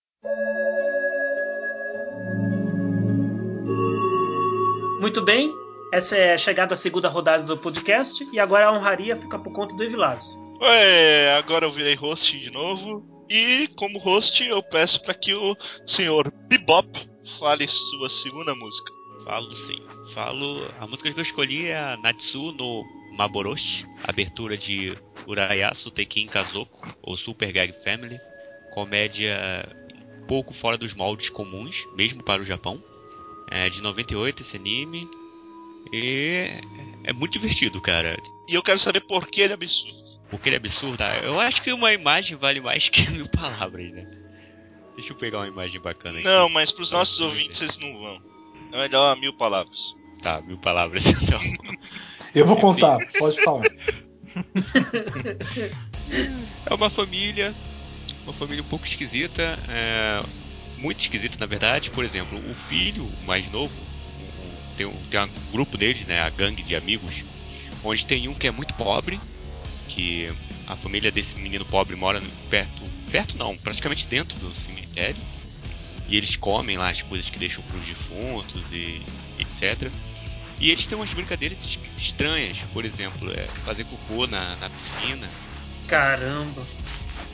Muito bem, essa é a chegada à segunda rodada do podcast e agora a honraria fica por conta do Evilásio. Ué, agora eu virei host de novo. E como host eu peço para que o senhor Bebop fale sua segunda música. Falo sim. Falo. A música que eu escolhi é a Natsu no Maboroshi, abertura de Urayasu Tekken Kazoku, ou Super Gag Family. Comédia um pouco fora dos moldes comuns, mesmo para o Japão. É de noventa e oito esse anime. E é muito divertido, cara. E eu quero saber por que ele é absurdo. Porque ele é absurdo. Ah, eu acho que uma imagem vale mais que mil palavras, né? Deixa eu pegar uma imagem bacana aqui. Não, mas pros nossos Pra ouvintes ver. eles não vão. É melhor mil palavras. Tá, mil palavras então. Eu vou contar, pode falar. É uma família, uma família um pouco esquisita, é, muito esquisita na verdade. Por exemplo, o filho o mais novo, o- o- tem, um, tem um grupo deles, né, a gangue de amigos, onde tem um que é muito pobre, que a família desse menino pobre mora perto, perto não, praticamente dentro do cemitério, e eles comem lá as coisas que deixam para os defuntos e etcétera. E eles têm umas brincadeiras es- estranhas, por exemplo, é fazer cocô na, na piscina. Caramba.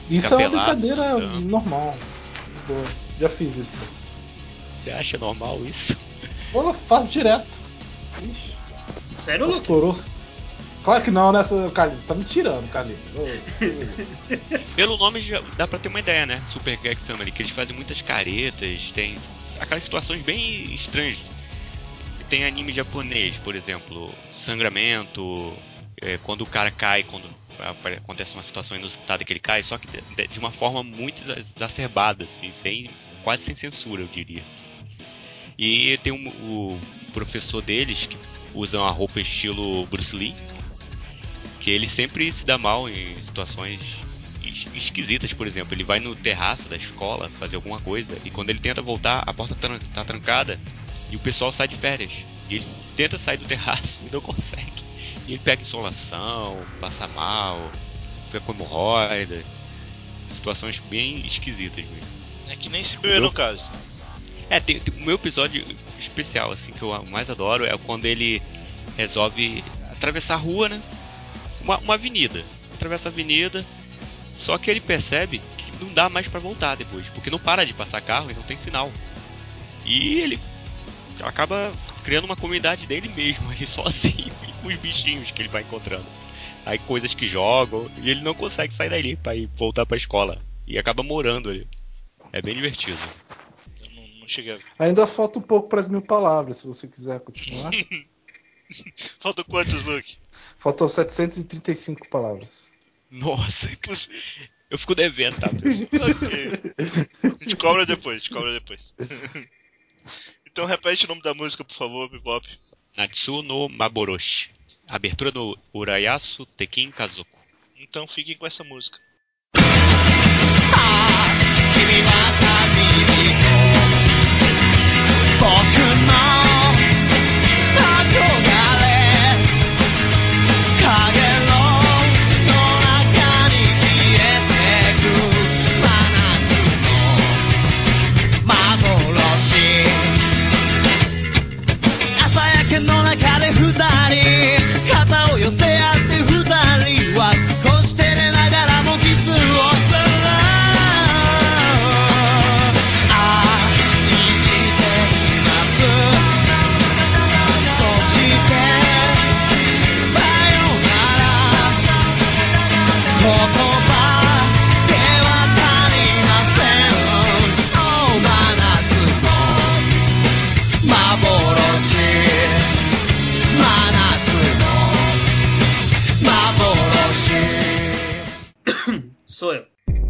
Isso Ficar é uma pelado, brincadeira andando. normal. Boa. Já fiz isso. Você acha normal isso? Pô, eu faço direto. Ixi, Sério, Luke? estourou. Claro que não, né, Carlinhos? Você tá me tirando, Carlinhos. Ô, Pelo nome já dá pra ter uma ideia, né? Super Gag Family, que eles fazem muitas caretas, tem aquelas situações bem estranhas. Tem anime japonês, por exemplo, sangramento, é, quando o cara cai, quando apare- acontece uma situação inusitada que ele cai, só que de, de uma forma muito exa- exacerbada, assim, sem, quase sem censura, eu diria. E tem um- o professor deles que usa uma roupa estilo Bruce Lee, que ele sempre se dá mal em situações es- esquisitas, por exemplo. Ele vai no terraço da escola fazer alguma coisa e quando ele tenta voltar, a porta tran- tá trancada e o pessoal sai de férias. E ele tenta sair do terraço e não consegue. E ele pega insolação, passa mal, fica com hemorroida. Situações bem esquisitas mesmo. É que nem se beber no caso. É, tem, tem- o meu episódio especial, assim, que eu mais adoro é quando ele resolve atravessar a rua, né? Uma, uma avenida. Atravessa a avenida, só que ele percebe que não dá mais pra voltar depois, porque não para de passar carro e não tem sinal. E ele acaba criando uma comunidade dele mesmo, ali sozinho, e com os bichinhos que ele vai encontrando. Aí coisas que jogam, e ele não consegue sair dali pra ir voltar pra escola. E acaba morando ali. É bem divertido. Eu não, não cheguei a ver. ainda falta um pouco para as mil palavras, se você quiser continuar. Faltam quantos, Luke? Faltam setecentas e trinta e cinco palavras. Nossa, Você- eu fico devendo, tá? Ok. A gente cobra depois, a gente cobra depois. Então repete o nome da música, por favor, Bebop. Natsu no Maboroshi. Abertura do Urayasu Tekin Kazoku. Então fiquem com essa música. 君は旅人僕の憧れ影の中に消えてく真夏の幻朝焼けの中で二人肩を寄せ合って二人は少し照れながらもキスをする Sou eu.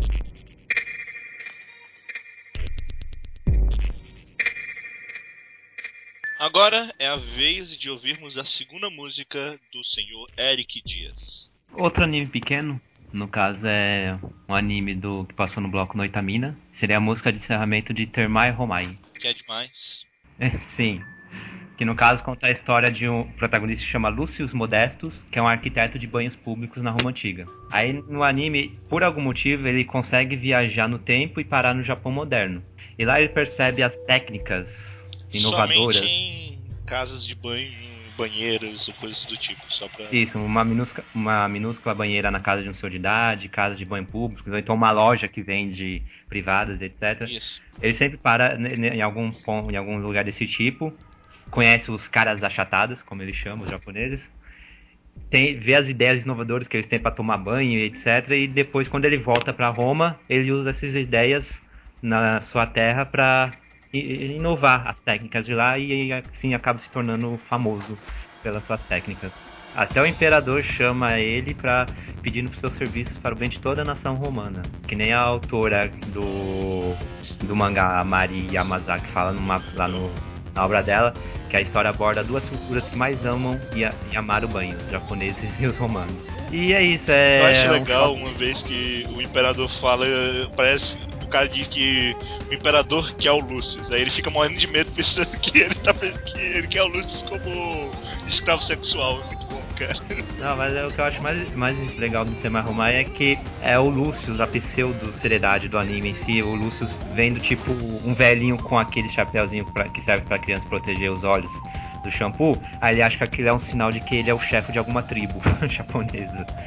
Agora é a vez de ouvirmos a segunda música do senhor Eric Dias. Outro anime pequeno, no caso é um anime do que passou no bloco Noitamina, seria a música de encerramento de Termai Romai. Que é demais. Sim, que no caso conta a história de um protagonista que se chama Lúcius Modestus, que é um arquiteto de banhos públicos na Roma Antiga. Aí no anime, por algum motivo, ele consegue viajar no tempo e parar no Japão moderno. E lá ele percebe as técnicas inovadoras. Somente em casas de banho, banheiras ou coisas do tipo, só pra... Isso, uma minúscula, uma minúscula banheira na casa de um senhor de idade, casa de banho público, ou então uma loja que vende privadas, etcétera. Isso. Ele sempre para ne- ne- em algum ponto, em algum lugar desse tipo, conhece os caras achatados, como eles chamam, os japoneses, tem, vê as ideias inovadoras que eles têm para tomar banho, etcétera. E depois, quando ele volta para Roma, ele usa essas ideias na sua terra para inovar as técnicas de lá e assim acaba se tornando famoso pelas suas técnicas. Até o imperador chama ele para pedindo para seus serviços para o bem de toda a nação romana, que nem a autora do do mangá Mari Yamazaki fala numa, lá no, na obra dela, que a história aborda duas culturas que mais amam e, a, e amar o banho, os japoneses e os romanos. E é isso, é... Eu acho um legal foco- uma vez que o imperador fala, parece, o cara diz que o imperador quer o Lúcio, aí ele fica morrendo de medo pensando que ele tá que ele quer o Lúcio como escravo sexual. É muito bom, cara. Não, mas é o que eu acho mais, mais legal do tema Romai é que é o Lúcio, a pseudo-seriedade do anime em si, o Lúcio vendo tipo um velhinho com aquele chapéuzinho pra, que serve pra criança proteger os olhos do shampoo, aí ele acha que aquilo é um sinal de que ele é o chefe de alguma tribo japonesa.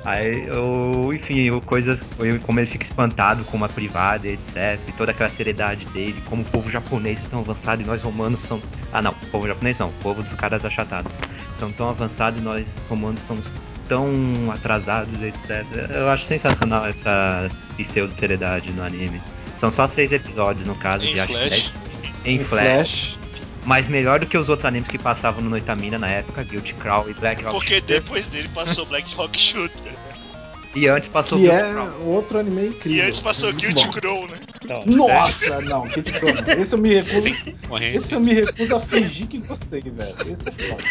Aí, eu, enfim, eu, coisas, eu, como ele fica espantado com uma privada, etcétera. E toda aquela seriedade dele, como o povo japonês é tão avançado e nós romanos são... Ah não, o povo japonês não, o povo dos caras achatados. São tão avançados e nós romanos somos tão atrasados, etcétera. Eu acho sensacional essa pseudo-seriedade no anime. São só seis episódios, no caso, Em de acho que Flash. dez. Em Em Flash. Flash. Mas melhor do que os outros animes que passavam no Noitamina na época, Guilty Crown e Black Rock Porque Shooter. depois dele passou Black Rock Shooter. E antes passou Que Guilty é Crown. outro anime E incrível. antes passou Muito Guilty bom. Crow, né? Então, Nossa, não, Kid Crow não. Esse eu me recuso. corrente. Esse eu me recuso a fingir que gostei, velho. Esse é foda.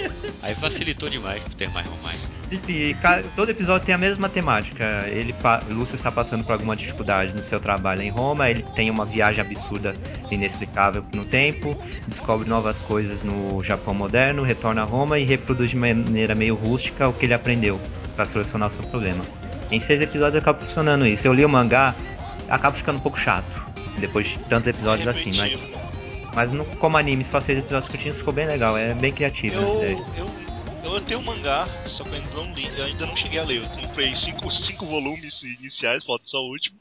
Aí facilitou demais por ter mais romance. Enfim, ca- todo episódio tem a mesma temática. Ele, pa- Lúcio está passando por alguma dificuldade no seu trabalho em Roma. Ele tem uma viagem absurda, inexplicável no tempo. Descobre novas coisas no Japão moderno. Retorna a Roma e reproduz de maneira meio rústica o que ele aprendeu para solucionar o seu problema. Em seis episódios acaba funcionando isso. Eu li o mangá, acaba ficando um pouco chato. Depois de tantos episódios assim, mas, Repetido, né? mas no, como anime, só seis episódios curtinhos ficou bem legal. É bem criativo, né? Eu, eu, eu tenho um mangá, só que eu ainda não li, eu ainda não cheguei a ler. Eu comprei cinco, cinco volumes iniciais, falta só o último.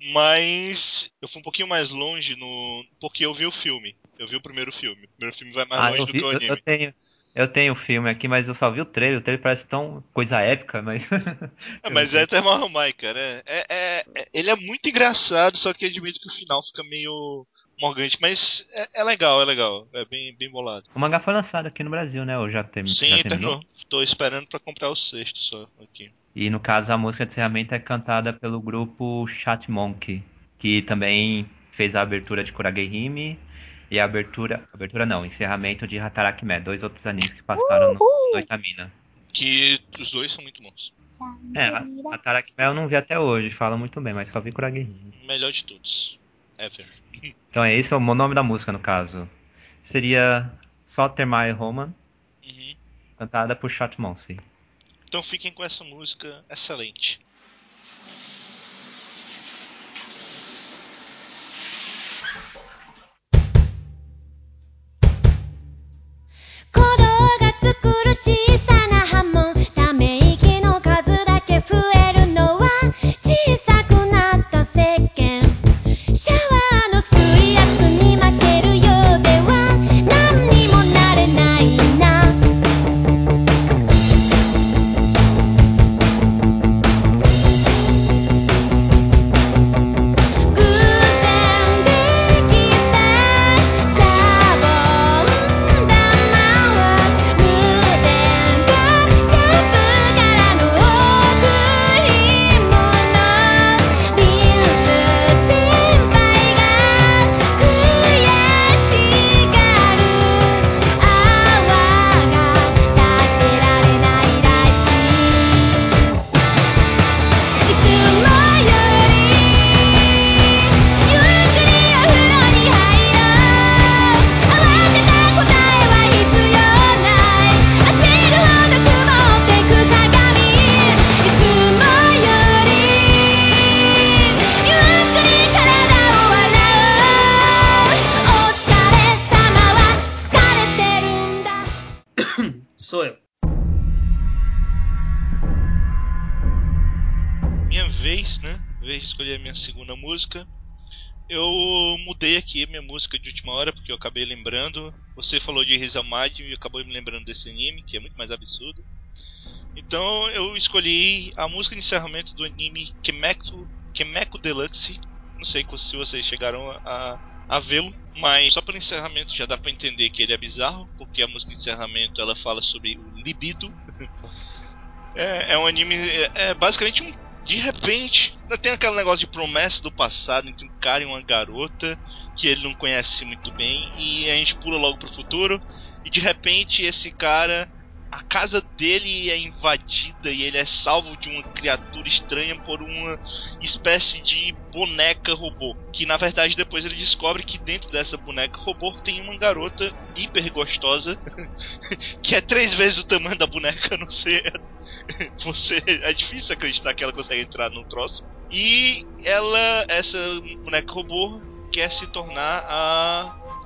Mas eu fui um pouquinho mais longe no. Porque eu vi o filme. Eu vi o primeiro filme. O primeiro filme vai mais Ah, longe eu, do vi, que o eu, anime. eu tenho. Eu tenho o filme aqui, mas eu só vi o trailer. O trailer parece tão coisa épica, mas. É, mas é até Mahomai, cara. É, é, é- ele é muito engraçado, só que eu admito que o final fica meio morgante. Mas é, é legal, é legal. É bem, bem bolado. O mangá foi lançado aqui no Brasil, né? Ou já, tem, já Sim, terminou? terminou. Tô esperando pra comprar o sexto só aqui. E no caso, a música de encerramento é cantada pelo grupo Chat Monkey, que também fez a abertura de Kuragehime e a abertura. Abertura não, encerramento de Hataraku Man, dois outros animes que passaram no Noitamina. Que os dois são muito bons. É, a- Hataraku Man eu não vi até hoje, fala muito bem, mas só vi Kuragehime. Melhor de todos. Ever. Então é esse é o nome da música, no caso. Seria Sotermai Roman, Uhum. cantada por Chat Monkey. Então fiquem com essa música excelente. 鼓動が作る小さな波紋ため息の数だけ増えるのは小さくなった石鹸シャワーの水圧に負けるようでは何にもなれないな偶然できたシャボン玉はルデンかシャンプーからのクリームのリンス先輩が悔しがる泡が立てられないらしいいつもよりゆっくりお風呂に入ろう慌てた答えは必要ない焦るほど曇ってく鏡いつもよりゆっくり体を洗うお疲れ様は疲れてるんだ Sou eu. Minha vez, né? Vez de escolher a minha segunda música. Eu mudei aqui a minha música de última hora, porque eu acabei lembrando. Você falou de Rizamadi e acabou me lembrando desse anime, que é muito mais absurdo. Então eu escolhi a música de encerramento do anime Kemeku, Kemeku Deluxe. Não sei se vocês chegaram a, a vê-lo, mas só pelo encerramento já dá pra entender que ele é bizarro, porque a música de encerramento ela fala sobre o libido. É, é um anime, é, é basicamente um. De repente, tem aquele negócio de promessa do passado entre um cara e uma garota que ele não conhece muito bem, e a gente pula logo pro futuro, e de repente esse cara, a casa dele é invadida e ele é salvo de uma criatura estranha por uma espécie de boneca robô, que na verdade depois ele descobre que dentro dessa boneca robô tem uma garota hiper gostosa que é três vezes o tamanho da boneca, não sei. Você é difícil acreditar que ela consegue entrar num troço. E ela, essa boneca robô, quer se tornar a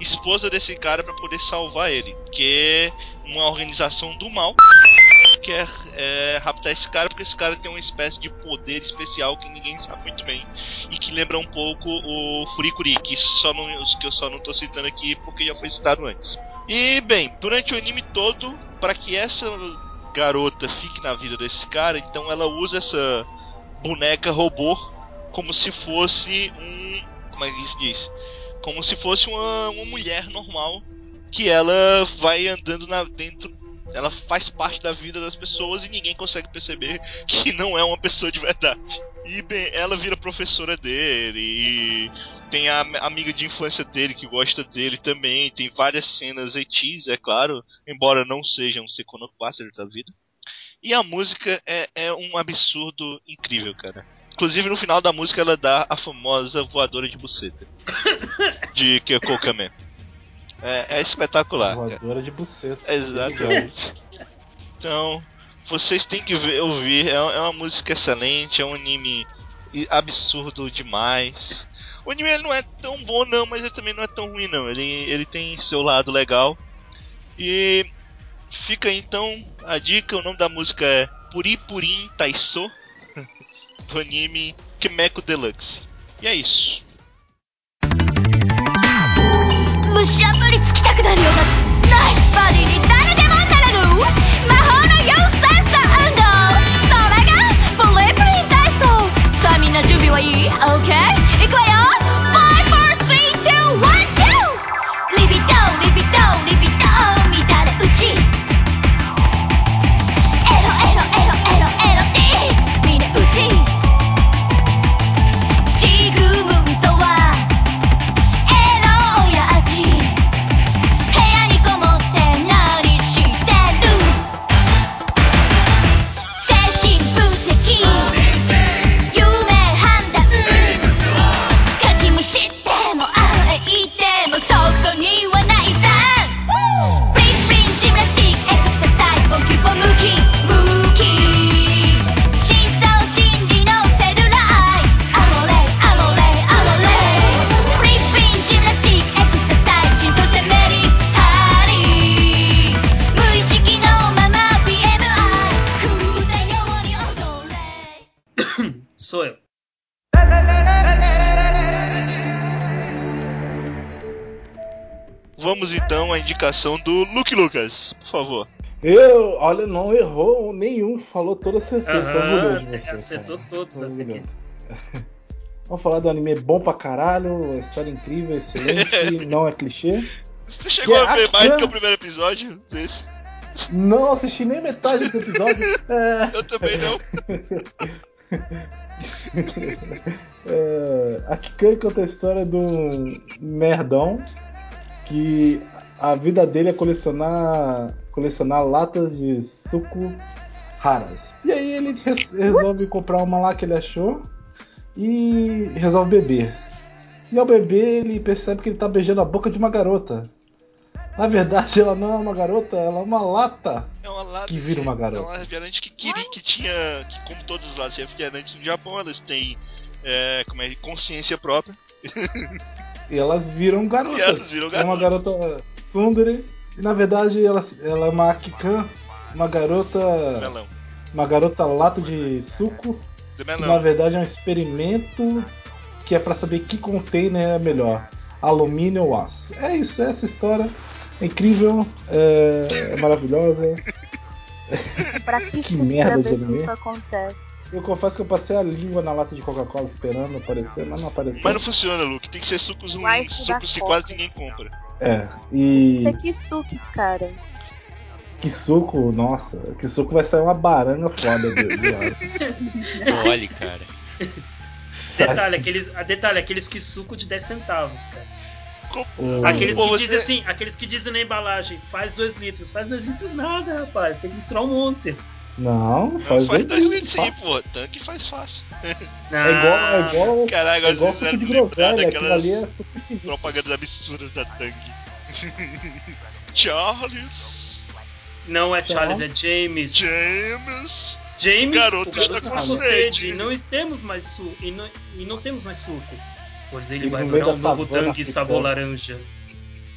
esposa desse cara pra poder salvar ele. Que é uma organização do mal quer é, raptar esse cara porque esse cara tem uma espécie de poder especial que ninguém sabe muito bem e que lembra um pouco o Furikuri, que, só não, que eu só não tô citando aqui porque já foi citado antes. E bem, durante o anime todo, para que essa garota fique na vida desse cara, então ela usa essa boneca robô como se fosse um... como é que se diz? Como se fosse uma, uma mulher normal que ela vai andando na, dentro... Ela faz parte da vida das pessoas e ninguém consegue perceber que não é uma pessoa de verdade. E bem, ela vira professora dele e tem a amiga de infância dele que gosta dele também. Tem várias cenas etis, é claro, embora não seja um Sekono Passer da vida. E a música é, é um absurdo incrível, cara. Inclusive no final da música ela dá a famosa voadora de buceta de Kyoko Kamen. É, é espetacular. Voadora de buceta. Exatamente. Então, vocês têm que ver, ouvir. É, é uma música excelente, é um anime absurdo demais. O anime ele não é tão bom não, mas ele também não é tão ruim não. Ele, ele tem seu lado legal. E fica aí, então a dica, o nome da música é Puri Purin Taiso do anime Kimeko Deluxe. E é isso. むしゃぶりつきたくなるようなナイスバディに誰でもなれる魔法の有酸素運動それがブレイブリン体操さあみんな準備はいい ?OK? いくわよ five, four, three, two, one, two リビドーリビドーリビドー乱れ打ちエロエロエロエロエロディ峰打ちジグムンとは Sou eu. Vamos então à indicação do Luke Lucas, por favor. Eu, olha, não errou nenhum, falou toda certeza. Tô orgulhoso de você. Acertou cara. todos Tô até aqui. orgulhoso. Vamos falar do anime bom pra caralho, a história incrível, excelente, não é clichê. Você chegou Que a ver é mais do Akira- que o primeiro episódio desse? Não assisti nem metade do episódio. É... Eu também não. é... A Kikan conta a história de um merdão que a vida dele é colecionar colecionar latas de suco raras. E aí ele res- resolve comprar uma lá que ele achou e resolve beber. E ao beber ele percebe que ele tá beijando a boca de uma garota. Na verdade ela não é uma garota, ela é uma lata. É uma lata Que vira de- uma garota. É uma refrigerante que queria que tinha, que como todas as latas de refrigerantes no Japão, elas têm é, como é, consciência própria. E elas viram garotas. E elas viram É uma garota tsundere. E na verdade ela, ela é uma Akikan, uma garota. Melão. Uma garota lata de suco. De Que na melão. verdade é um experimento que é pra saber que container é melhor. Alumínio ou aço. É isso, é essa história. É incrível, é, é maravilhosa. Pra que, Que isso merda pra de ver se anime. isso acontece? Eu confesso que eu passei a língua na lata de Coca-Cola esperando aparecer, mas não apareceu. Mas não funciona, Luke. Tem que ser sucos Vai ruins, te dar sucos que Coca. quase ninguém compra. É, e. Isso é Kisuke, cara. Que suco, nossa, que suco vai sair uma baranga foda de, de lá. Olha, cara. Detalhe, aqueles, ah, detalhe, aqueles que suco de dez centavos, cara. Com- Sim. Aqueles Pô, que você- dizem assim, aqueles que dizem na embalagem, faz dois litros. Faz dois litros nada, rapaz. Tem que misturar um monte. Não, Não, faz, faz dois dois litros sim, fácil. pô. Tanque faz fácil. É igual, é igual, Caraca, é igual às vezes suco de era lembrar groselha, aquilo daquelas ali é suco infinito. Propagandas absurdas da Tang. Charles. Não é Charles, é James. James. James, Garoto o garoto está está com com sede. sede. Não temos mais suco. E não, e não temos mais suco. Pois ele Eles vai no meio adorar da um novo savana tangue sabor africana. laranja.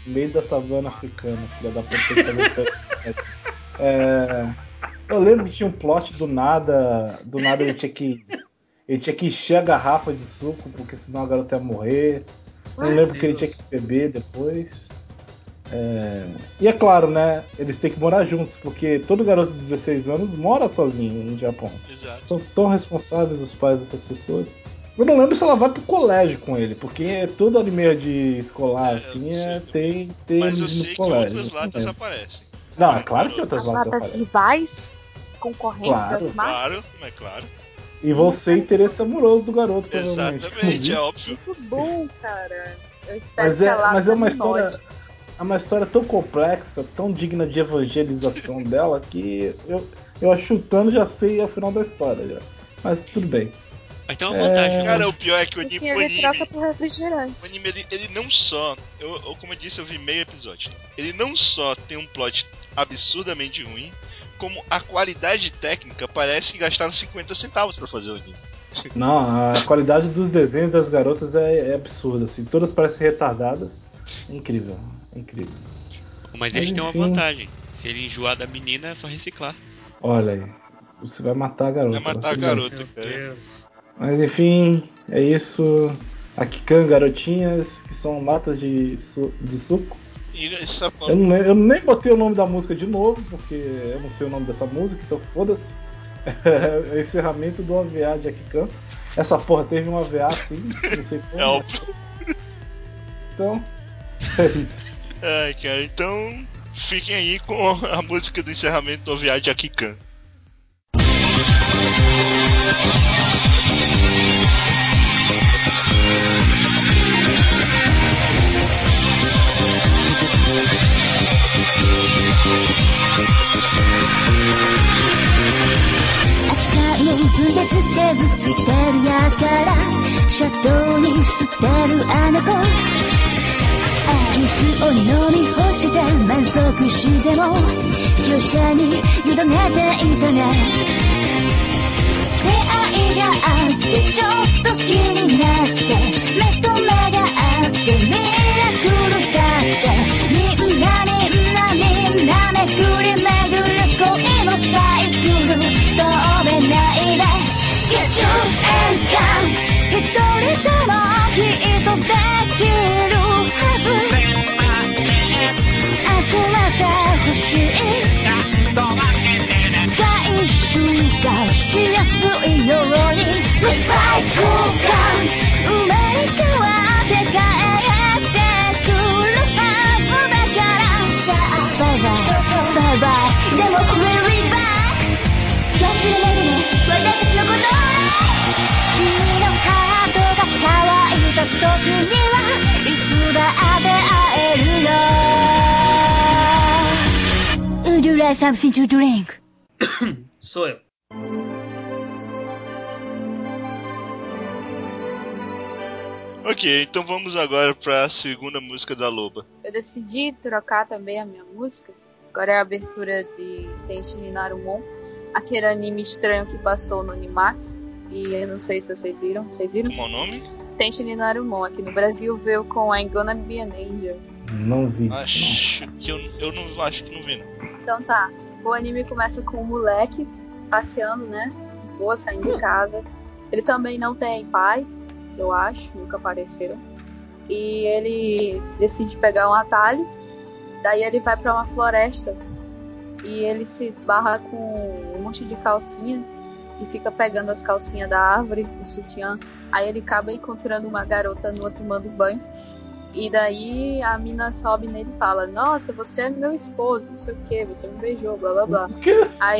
no meio da savana africana, filha da puta. que fazer- É, eu lembro que tinha um plot do nada. Do nada ele tinha que. Ele tinha que encher a garrafa de suco, porque senão a garota ia morrer. Eu lembro que ele tinha que beber depois. É, e é claro, né? Eles têm que morar juntos, porque todo garoto de dezesseis anos mora sozinho no Japão. Exato. São tão responsáveis os pais dessas pessoas. Eu não lembro se ela vai pro colégio com ele, porque todo anime de escolar, É, assim, eu não sei é, também. tem, tem Mas eu eles no sei que colégio. outras eu não latas lembro. aparecem. Não, é claro que outras As latas latas aparecem. rivais, concorrentes Claro. das marcas. Claro, é claro. E vão ser interesse amoroso do garoto, provavelmente. Exatamente, é óbvio. Muito bom, cara. Eu espero Mas que a é, lata mas é uma me história. note. É uma história tão complexa, tão digna de evangelização dela, que eu, eu chutando já sei o final da história já. Mas tudo bem. Mas tem uma É. vantagem, cara. Cara, o pior é que o No anime, fim o ele anime, troca por o refrigerante. anime ele, ele não só. Eu, eu, como eu disse, eu vi meio episódio. Ele não só tem um plot absurdamente ruim, como a qualidade técnica parece que gastaram cinquenta centavos pra fazer o anime. Não, a qualidade dos desenhos das garotas é, é absurda, assim. Todas parecem retardadas. É incrível, é incrível. Mas Mas eles têm uma enfim. vantagem. Se ele enjoar da menina, é só reciclar. Olha aí, você vai matar a garota. Vai matar mas a tudo bem. garota, Meu cara. Deus. Mas enfim, é isso. Akikan, garotinhas, que são latas de, su- de suco. E essa Eu, não, lem- eu nem botei o nome da música de novo, porque eu não sei o nome dessa música, então foda-se. É o encerramento do O V A de Akikan. Essa porra teve um O V A sim, não sei como. É óbvio. Então, é isso. Ai, cara, então fiquem aí com a música do encerramento do O V A de Akikan. 分別せず捨てるやからシャドウに捨てるあの子ジュースを飲み干して満足しても業者に委ねていたね出会いがあってちょっと気になって目と目があってミラクルだってみんなみんなみんなめくり巡る恋のサイクル止めないで Get your and come 一人でもきっとできるはず集めてほしい回収がしやすいようにリサイクル感生まれ変わって帰ってくるはずだからさあバイバイバイバイでも Really back 忘れないでね私たちのことをね君のハートが乾いた時にはいつだって会えるよ Would you like something to drink? Sou eu. Ok, então vamos agora pra segunda música da Loba. Eu decidi trocar também a minha música. Agora é a abertura de Tenshi ni Narumon, aquele anime estranho que passou no Animax. E eu não sei se vocês viram. Vocês viram? Como é o nome? Tenshi ni Narumon. Aqui no Brasil veio com a I'm Gonna Be an Angel. Não vi isso, Acho que eu, eu não acho que não vi, não. Então tá. O anime começa com um moleque passeando, né? De boa, saindo de casa. Ele também não tem pais, eu acho, nunca apareceram. E ele decide pegar um atalho. Daí ele vai pra uma floresta. E ele se esbarra com um monte de calcinha. E fica pegando as calcinhas da árvore, o sutiã. Aí ele acaba encontrando uma garota nua tomando banho. E daí a mina sobe nele e fala: Nossa, você é meu esposo, não sei o que, você me beijou, blá blá blá. não. O quê? Aí.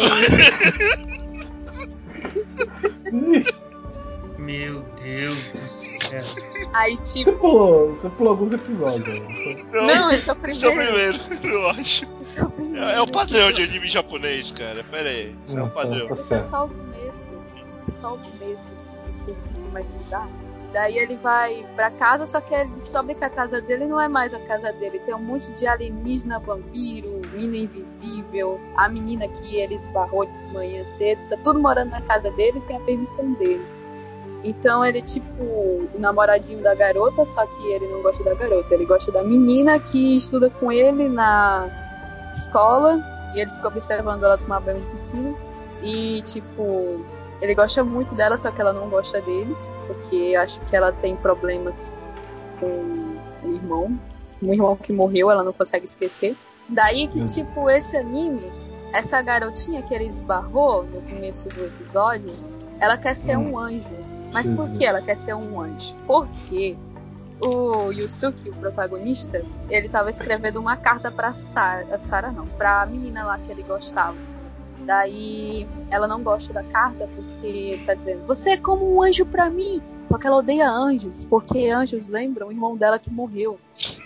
Meu Deus do céu. Aí Você tipo. pulou, você pulou alguns episódios aí. Não, esse é o Esse é o primeiro. primeiro, eu acho. Esse é o primeiro. É, é o padrão de anime japonês, cara. Pera aí. Esse é o Ah, padrão. tá Esse é certo. só o começo. Só o começo. As coisas ficam mais bizarras. Daí ele vai pra casa, só que ele descobre que a casa dele não é mais a casa dele. Tem um monte de alienígena, vampiro, mina invisível, a menina que ele esbarrou de manhã cedo. Tá tudo morando na casa dele sem a permissão dele. Então ele é tipo o namoradinho da garota, só que ele não gosta da garota. Ele gosta da menina que estuda com ele na escola e ele fica observando ela tomar banho de piscina. E tipo, ele gosta muito dela, só que ela não gosta dele, porque acho que ela tem problemas com o irmão. Um irmão que morreu, ela não consegue esquecer. Daí que tipo, esse anime, essa garotinha que ele esbarrou no começo do episódio, ela quer ser um anjo. Mas por que ela quer ser um anjo? Porque o Yusuke, o protagonista, ele tava escrevendo uma carta pra Sarah, Sarah não, pra menina lá que ele gostava. Daí ela não gosta da carta porque tá dizendo, você é como um anjo pra mim. Só que ela odeia anjos, porque anjos lembram o irmão dela que morreu.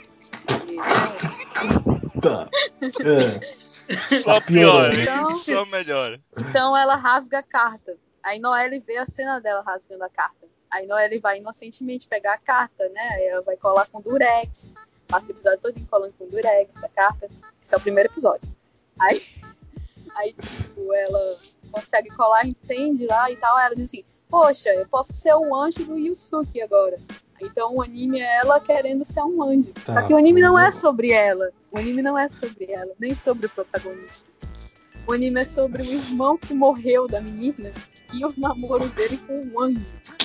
Tá. É. Só piora, Então- só melhora. Então ela rasga a carta. Aí Noelle vê a cena dela rasgando a carta. Aí Noelle vai inocentemente pegar a carta, né? Aí ela vai colar com durex. Passa o episódio todo colando com durex a carta. Esse é o primeiro episódio. Aí, aí tipo, ela consegue colar, entende lá e tal. Aí ela diz assim, poxa, eu posso ser o anjo do Yusuke agora. Então o anime é ela querendo ser um anjo. Tá, Só que o anime não pô. é sobre ela. O anime não é sobre ela, nem sobre o protagonista. O anime é sobre o irmão que morreu da menina e o namoro dele com um anjo.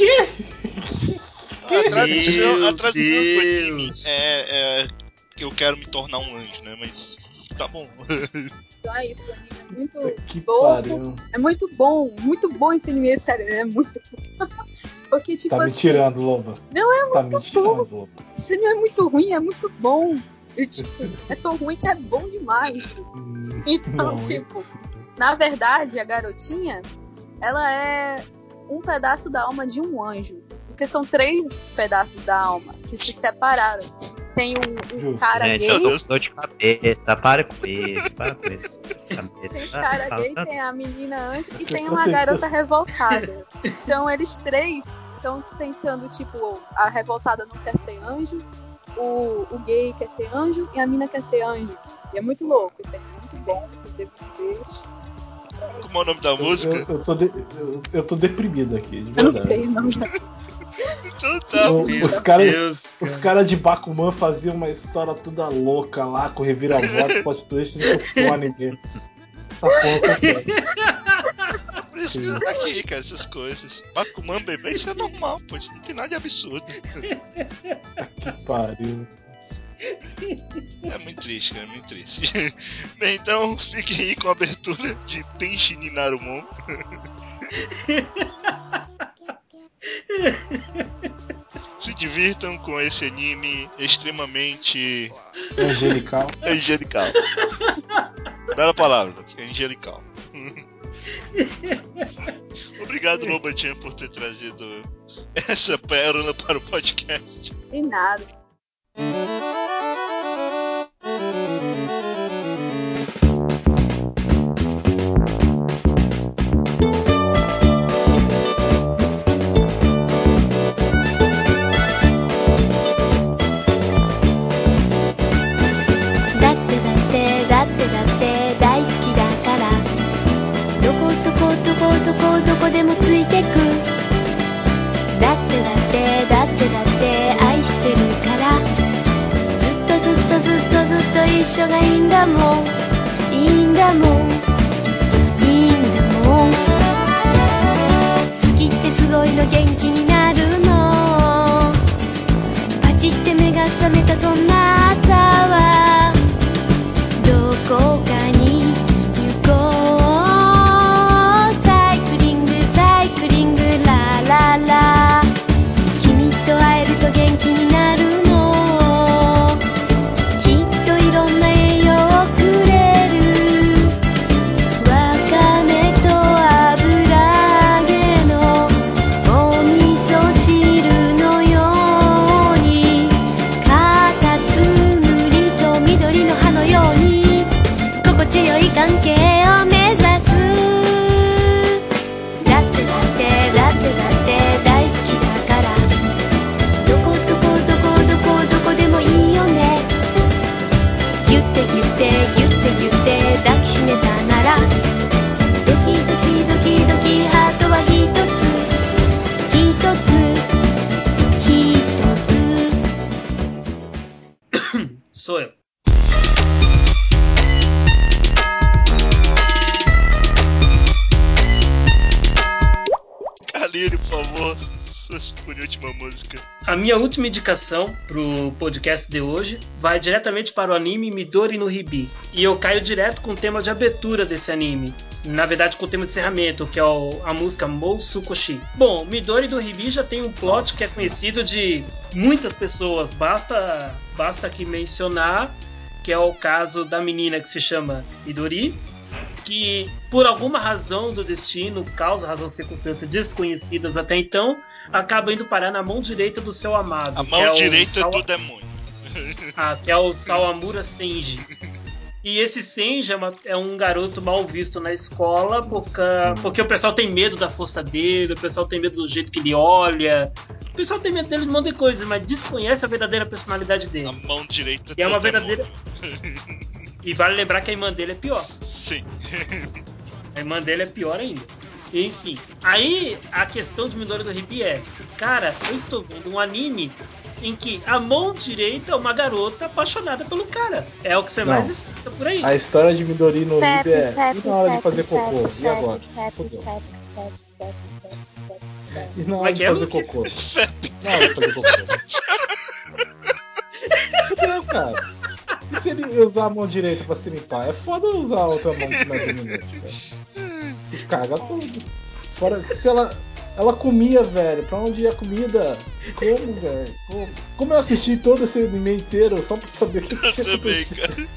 A tradução, Meu a tradução do anime Deus. é, é que eu quero me tornar um anjo, né? Mas tá bom. Então é isso, o anime é muito Que louco. pariu. É muito bom, muito bom esse anime, sério, é muito bom. Porque, tipo Tá me assim, tirando, Loba. Não, é Você tá me muito tirando, Loba. esse anime é muito ruim, é muito bom. E, tipo, é tão ruim que é bom demais. Hum, Então, não, tipo, isso. na verdade, a garotinha, ela é um pedaço da alma de um anjo. Porque são três pedaços da alma que se separaram. Tem o, o Justo. cara Gente, gay, eu tô com dor de cabeça. Para com isso, para com isso. tem o cara Fala gay, tanto. tem a menina anjo e Você tem tá uma tentando- garota revoltada. Então eles três estão tentando, tipo, a revoltada não quer ser anjo, o, o gay quer ser anjo e a mina quer ser anjo. E é muito louco, isso aqui é muito bom, vocês devem ver. Como é o nome da Eu, música? eu, eu, tô de- eu, eu tô deprimido aqui, de Eu não verdade. sei, não. Então tá. O- Meu os caras Deus, os cara. cara de Bakuman faziam uma história toda louca lá, com reviravoltas, plot twist, não conseguiu um anime. Essa porra consegue. É por isso que tá aqui, cara, essas coisas. Bakuman bebê, isso é normal, pô. Isso não tem nada de absurdo. Que pariu. É muito triste, cara, é muito triste. Bem, então fiquem aí com a abertura de Tenshi ni Narumon. Se divirtam com esse anime extremamente Angelical. angelical. Bela palavra, angelical. Obrigado, Lobatinha, por ter trazido essa pérola para o podcast. E nada. だってだってだってだって大好きだからどこどこどこどこどこでもついてくだってだってだってだって愛してるからずっとずっとずっとずっと一緒がいいんだもんいいんだもんいいんだもん好きってすごいの元気になるのパチって目が覚めたそんな朝はどこかに行こうサイクリングサイクリングラララ君と会えると元気になるのきっといろんな栄養をくれるわかめと油揚げのお味噌汁のようにカタツム Sou eu. Calírio, por favor, sua escolha última música. A minha última indicação pro podcast de hoje vai diretamente para o anime Midori no Hibi. E eu caio direto com o tema de abertura desse anime. Na verdade, com o tema de encerramento, que é o, a música Mou Sukoshi. Bom, Midori do Hibi já tem um plot Nossa. que é conhecido de muitas pessoas. Basta, basta aqui mencionar que é o caso da menina que se chama Midori, que por alguma razão do destino, causa, razão, circunstâncias desconhecidas até então, acaba indo parar na mão direita do seu amado. A que mão é o direita Sawa- do demônio. Ah, que é o Sawamura Senji. E esse Senji é, uma- é um garoto mal visto na escola porque, porque o pessoal tem medo da força dele, o pessoal tem medo do jeito que ele olha, o pessoal tem medo dele de um monte de coisa, mas desconhece a verdadeira personalidade A dele. mão direita E é do uma demônio. verdadeira. E vale lembrar que a irmã dele é pior. Sim. A irmã dele é pior ainda. Enfim, aí a questão de Midori do Hibi é: cara, eu estou vendo um anime em que a mão direita é uma garota apaixonada pelo cara. É o que você Não. mais escuta por aí. A história de Midori no Sep, Ribe é. sep, E na hora de sep, fazer sep, cocô? E sep, agora? sep, Fudeu. sep, sep, sep, sep, sep. E na Como hora é de que é, fazer Luke? cocô? Na hora de fazer cocô. Fudeu, cara. E se ele usar a mão direita pra se limpar? É foda usar a outra mão que não é dominante, cara. Se caga tudo. Fora que se ela. Ela comia, velho. Pra onde ia a comida? Como, velho? Como? Como eu assisti todo esse anime inteiro só pra saber o que, que Eu tinha também, acontecido? cara.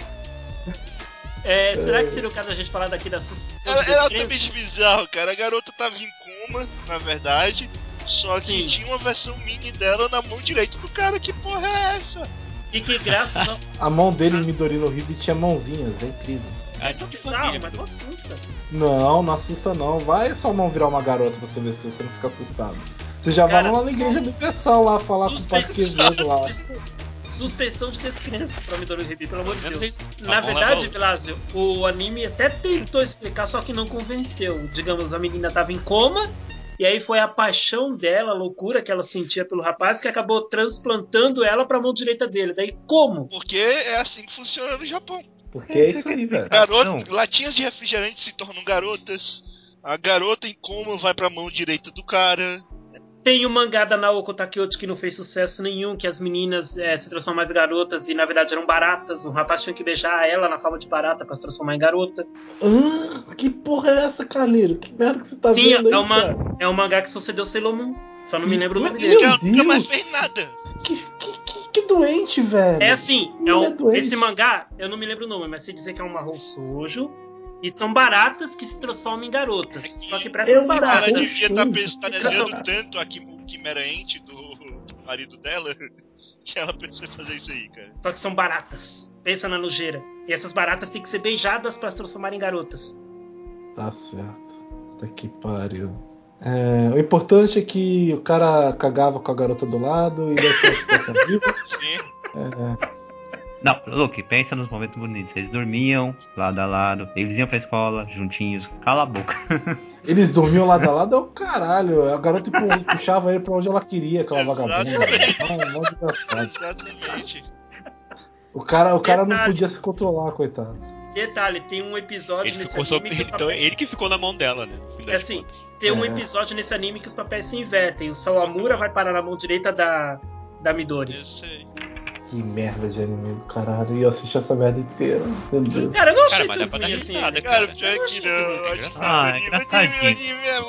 É, será que seria o caso da gente falar daqui da suspensão Era, de era descrença? altamente bizarro, cara. A garota tava em coma, na verdade. Só que Sim. tinha uma versão mini dela na mão direita do cara. Que porra é essa? E que graças a... A mão dele em Midori no Ribe tinha mãozinhas, é incrível. Isso é que bizarro, família, mas não assusta. Não, não assusta não. Vai sua mão virar uma garota pra você ver se você não fica assustado. Você já Cara, vai lá na igreja universal lá falar com o Pai Suspensão, Quevedo lá. desculpa. Suspensão de descrença pra Midori Ribi, pelo amor de Pelo Deus. menos Na a mão verdade, leva Vilásio, o anime até tentou explicar, só que não convenceu. Digamos, a menina tava em coma, e aí foi a paixão dela, a loucura que ela sentia pelo rapaz, que acabou transplantando ela pra mão direita dele. Daí como? Porque é assim que funciona no Japão. Porque é isso aí, velho. Garota, Não. latinhas de refrigerante se tornam garotas. A garota em coma vai pra mão direita do cara. Tem o mangá da Naoko Takeuchi que não fez sucesso nenhum, que as meninas é, se transformam em garotas e na verdade eram baratas. O rapaz tinha que beijar ela na forma de barata pra se transformar em garota. Ah, que porra é essa, Carneiro? Que merda que você tá Sim, vendo aí, é, uma, cara? é um mangá que sucedeu Sailor Moon. Só não me lembro o nome Meu dele. Que ela nunca mais Deus! fez nada. Que, que, que, que doente, velho. É assim, é Mulher um- doente. esse mangá, eu não me lembro o nome, mas sei dizer que é um marrom sujo. E são baratas que se transformam em garotas. Só que pra É essas um Ela baratas. marrom devia estar sujo, pestaneando cara. tanto a Kim- Quimera Ente do, do marido dela que ela pensou em fazer isso aí, cara. Só que são baratas. Pensa na nojeira. E essas baratas têm que ser beijadas pra se transformarem em garotas. Tá certo. Tá que pariu. É, o importante é que o cara cagava com a garota do lado e dessa situação horrível. Sim. É, Não, Luke, pensa nos momentos bonitos. Eles dormiam lado a lado, eles iam pra escola juntinhos. Cala a boca. eles dormiam lado a lado, é o caralho. A garota pu- puxava ele pra onde ela queria, aquela Exatamente. vagabunda. Não, não desgraçado. Exatamente. O cara, o cara não Detalhe. podia se controlar, coitado. Detalhe, tem um episódio Ele, nesse ficou sob... anime que os então, papéis... ele que ficou na mão dela, né? no fim É das assim, contas. tem um É. episódio nesse anime que os papéis se invertem. O Sawamura vai parar na mão direita da, da Midori. Eu sei. Que merda de anime do caralho. E eu assisti essa merda inteira. Meu Deus. Cara, eu não achei Cara, mas dá tão pra dar ruim assim. risada, Cara, cara. pior Eu que achei não. que Eu não. acho que Ah, o anime, o anime, o engraçadinho. anime é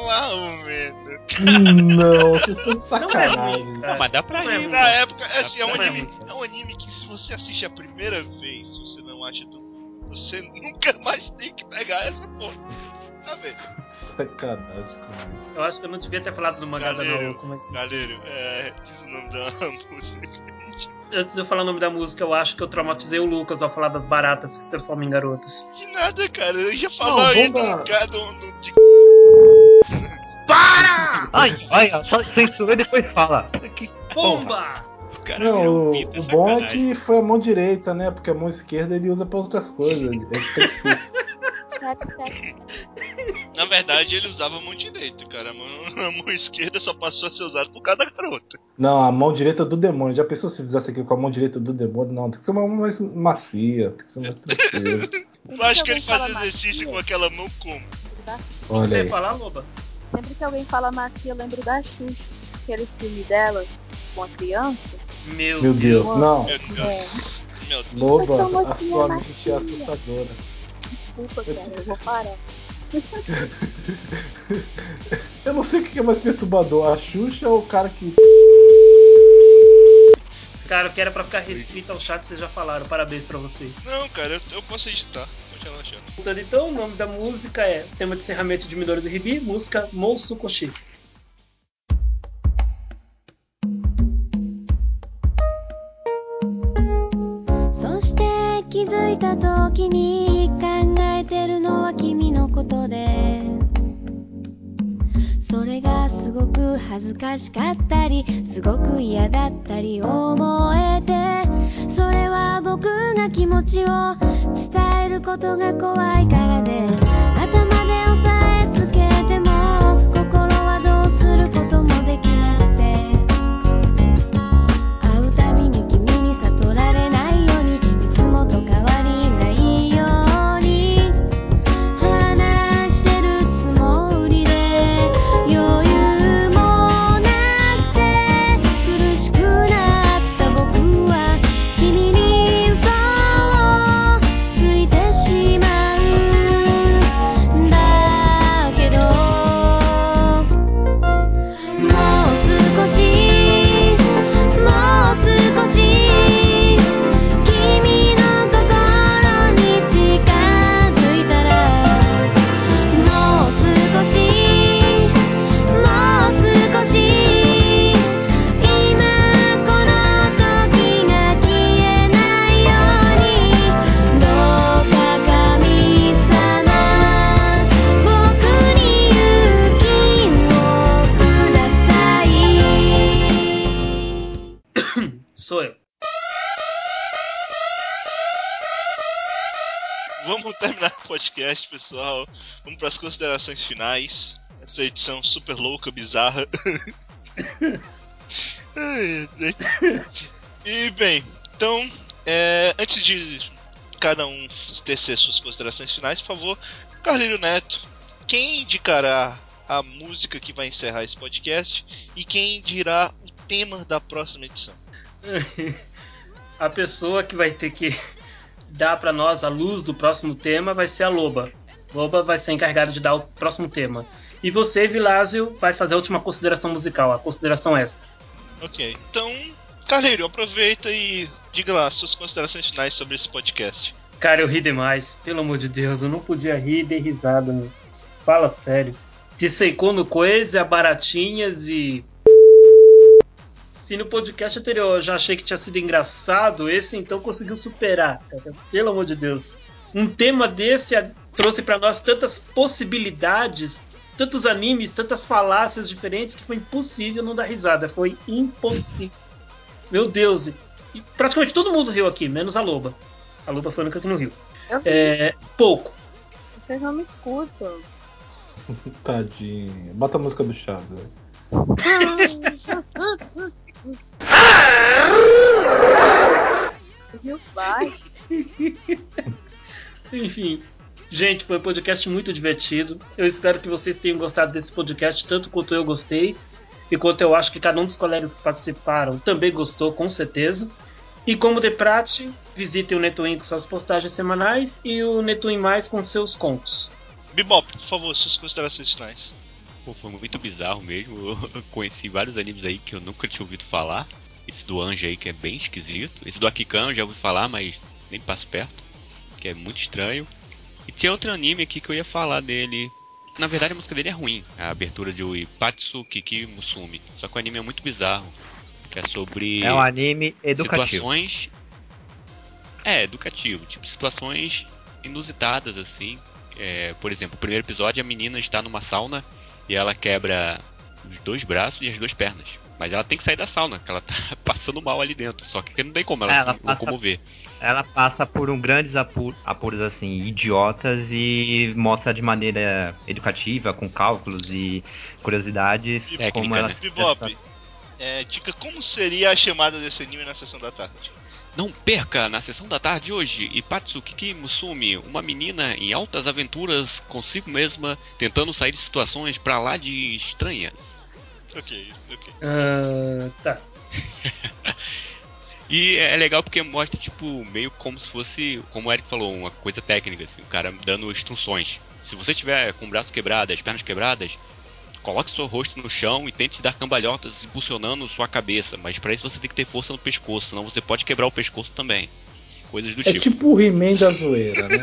marromeno. Não, vocês estão de Não é sacanagem. ruim, Não, cara. mas dá pra Não é ir. ruim. Na época, assim, é um Não é anime, ruim. é um anime que se você assiste a primeira vez, você não acha tão... Você nunca mais tem que pegar essa porra. Tá vendo? Sacanagem comigo. Eu acho que eu não devia ter falado do mangá da Galera, Naoko. Mas... Galera, é, diz o nome da música. Antes de eu falar o nome da música, eu acho que eu traumatizei o Lucas ao falar das baratas que se transformam em garotas. Que nada, cara. Eu ia Não, falar aí do vamos dar- lugar do, do, de... Para! Ai, ai, ó, só censura e depois fala. Que porra. Bomba! O cara virou Não, um o, pinto, o bom é sacanagem. que foi a mão direita, né? Porque a mão esquerda ele usa pra outras coisas. É fica difícil. Sep, sep. Na verdade, ele usava a mão direita, cara. A mão, a mão esquerda só passou a ser usada por cada garota. Não, a mão direita do demônio. Já pensou se fizesse aqui com a mão direita do demônio? Não, tem que ser uma mão mais macia, tem que ser mais tranquila. Eu acho que ele fazia exercício com aquela mão como? Olha Você aí. ia falar, Loba? Sempre que alguém fala macia, eu lembro da Xuxa. Aquele filme dela, com a criança. Meu, Meu Deus, Deus. não. Meu Deus. Meu Deus. Loba, Eu sou a mocinha sua mente é macia. assustadora. Desculpa, cara, eu vou parar. Eu não sei o que é mais perturbador, a Xuxa ou o cara que... Cara, o que era pra ficar restrito ao chat, vocês já falaram. Parabéns pra vocês. Não, cara, eu, eu posso editar. Pode relaxar. Voltando então, o nome da música é tema de encerramento de Midori do Ribi, música Mousukoshi. そして気づいた時に考えてるのは君のことでそれがすごく恥ずかしかったりすごく嫌だったり思えてそれは僕が気持ちを伝えることが怖いからで頭で押さえつけても心はどうすることもできなくて会うたびに君に悟られないようにいつもと変わりないように話してるつもりで余裕もなくて苦しくなった僕は君に嘘をついてしまうんだけどもう少しもう少し君の心に近づいたらもう少しもう少し今この時が消えないようにどうか神様僕に勇気をください Sou eu. Vamos terminar o podcast, pessoal. Vamos para as considerações finais. Essa edição super louca, bizarra. Ai, ai. E bem, então, é, antes de cada um tecer suas considerações finais, por favor, Carlinho Neto, quem indicará a música que vai encerrar esse podcast e quem dirá o tema da próxima edição? A pessoa que vai ter que dar pra nós a luz do próximo tema vai ser a Loba. Loba vai ser encarregada de dar o próximo tema. E você, Vilásio, vai fazer a última consideração musical, a consideração extra. Ok, então, Carlinho, aproveita e diga lá suas considerações finais sobre esse podcast. Cara, eu ri demais. Pelo amor de Deus, eu não podia rir e dar risada, meu. Fala sério. De Seiko no Coisa, Baratinhas e... Se no podcast anterior eu já achei que tinha sido engraçado, esse então conseguiu superar, cara. Pelo amor de Deus. Um tema desse a- trouxe pra nós tantas possibilidades, tantos animes, tantas falácias diferentes que foi impossível não dar risada. Foi impossível. Meu Deus. E e praticamente todo mundo riu aqui, menos a Loba. A Loba foi a única que não riu. Eu ri, É, pouco. vocês não me escutam. Tadinho. Bota a música do Chaves, né? Rio baixo. Enfim, gente, foi um podcast muito divertido. Eu espero que vocês tenham gostado desse podcast tanto quanto eu gostei e quanto eu acho que cada um dos colegas que participaram também gostou, com certeza. E como de praxe, visitem o Netwin com suas postagens semanais e o Netwin Mais com seus contos. Bebop, por favor, suas considerações finais. Pô, foi muito bizarro mesmo. Eu conheci vários animes aí que eu nunca tinha ouvido falar. Esse do Anjo aí que é bem esquisito. Esse do Akikan eu já ouvi falar, mas nem passo perto. Que é muito estranho. E tinha outro anime aqui que eu ia falar dele. Na verdade a música dele é ruim. A abertura de Ipatsu Kiki Musumi. Só que o anime é muito bizarro. É sobre É um anime educativo. situações... É, educativo. Tipo, situações inusitadas assim. É, por exemplo, o primeiro episódio a menina está numa sauna e ela quebra os dois braços e as duas pernas. Mas ela tem que sair da sauna, que ela tá passando mal ali dentro. Só que não tem como ela, Ela se passa- locomover. Ela passa por um grandes apu- apuros assim, idiotas e mostra de maneira educativa, com cálculos e curiosidades, Técnica, como ela né? se- Bebop, é, dica como seria a chamada desse anime na sessão da tarde? Não perca na sessão da tarde hoje Ipatsuki Musumi, uma menina em altas aventuras consigo mesma, tentando sair de situações pra lá de estranhas. Ok, ok. Ah, tá. E é legal porque mostra, tipo, meio como se fosse, como o Eric falou, uma coisa técnica, assim, o cara dando instruções. Se você tiver com o braço quebrado, as pernas quebradas, coloque seu rosto no chão e tente dar cambalhotas impulsionando sua cabeça. Mas pra isso você tem que ter força no pescoço, senão você pode quebrar o pescoço também. Coisas do É tipo. tipo o He-Man da zoeira, né?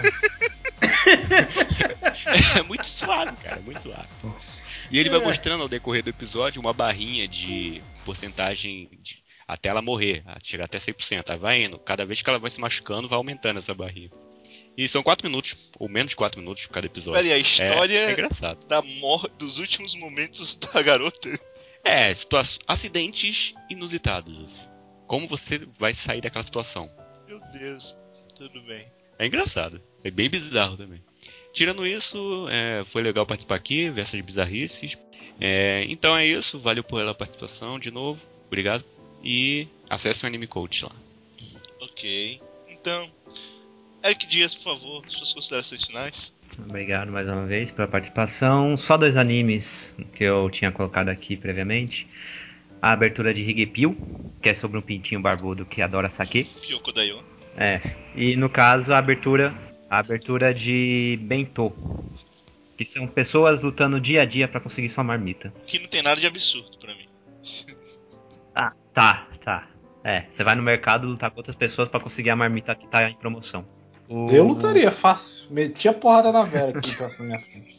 É muito suave, cara, muito suave. E ele vai mostrando ao decorrer do episódio uma barrinha de porcentagem de, até ela morrer, chegar até cem por cento. Aí vai indo, cada vez que ela vai se machucando, vai aumentando essa barrinha. E são quatro minutos, ou menos de quatro minutos cada episódio. Peraí, a história é, é engraçado. da morte dos últimos momentos da garota. É, situa- acidentes inusitados. Assim. Como você vai sair daquela situação? Meu Deus, tudo bem. É engraçado, é bem bizarro também. Tirando isso, é, foi legal participar aqui, ver essas bizarrices. É, então é isso, valeu pela participação de novo, obrigado. E acesse o Anime Coach lá. Ok, então, Eric Dias, por favor, suas considerações finais. Obrigado mais uma vez pela participação. Só dois animes que eu tinha colocado aqui previamente. A abertura de Higepio, que é sobre um pintinho barbudo que adora sake. Pyoko Dayon. É. E no caso a abertura, a abertura de Bento, que são pessoas lutando dia a dia pra conseguir sua marmita. Que não tem nada de absurdo pra mim. Ah, tá, tá. É, você vai no mercado lutar com outras pessoas pra conseguir a marmita que tá em promoção. O- Eu lutaria fácil. Metia porrada na Vera que passa na minha frente.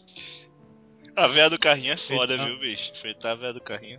A véia do carrinho é foda, Então- viu, bicho? Enfrentar a véia do carrinho.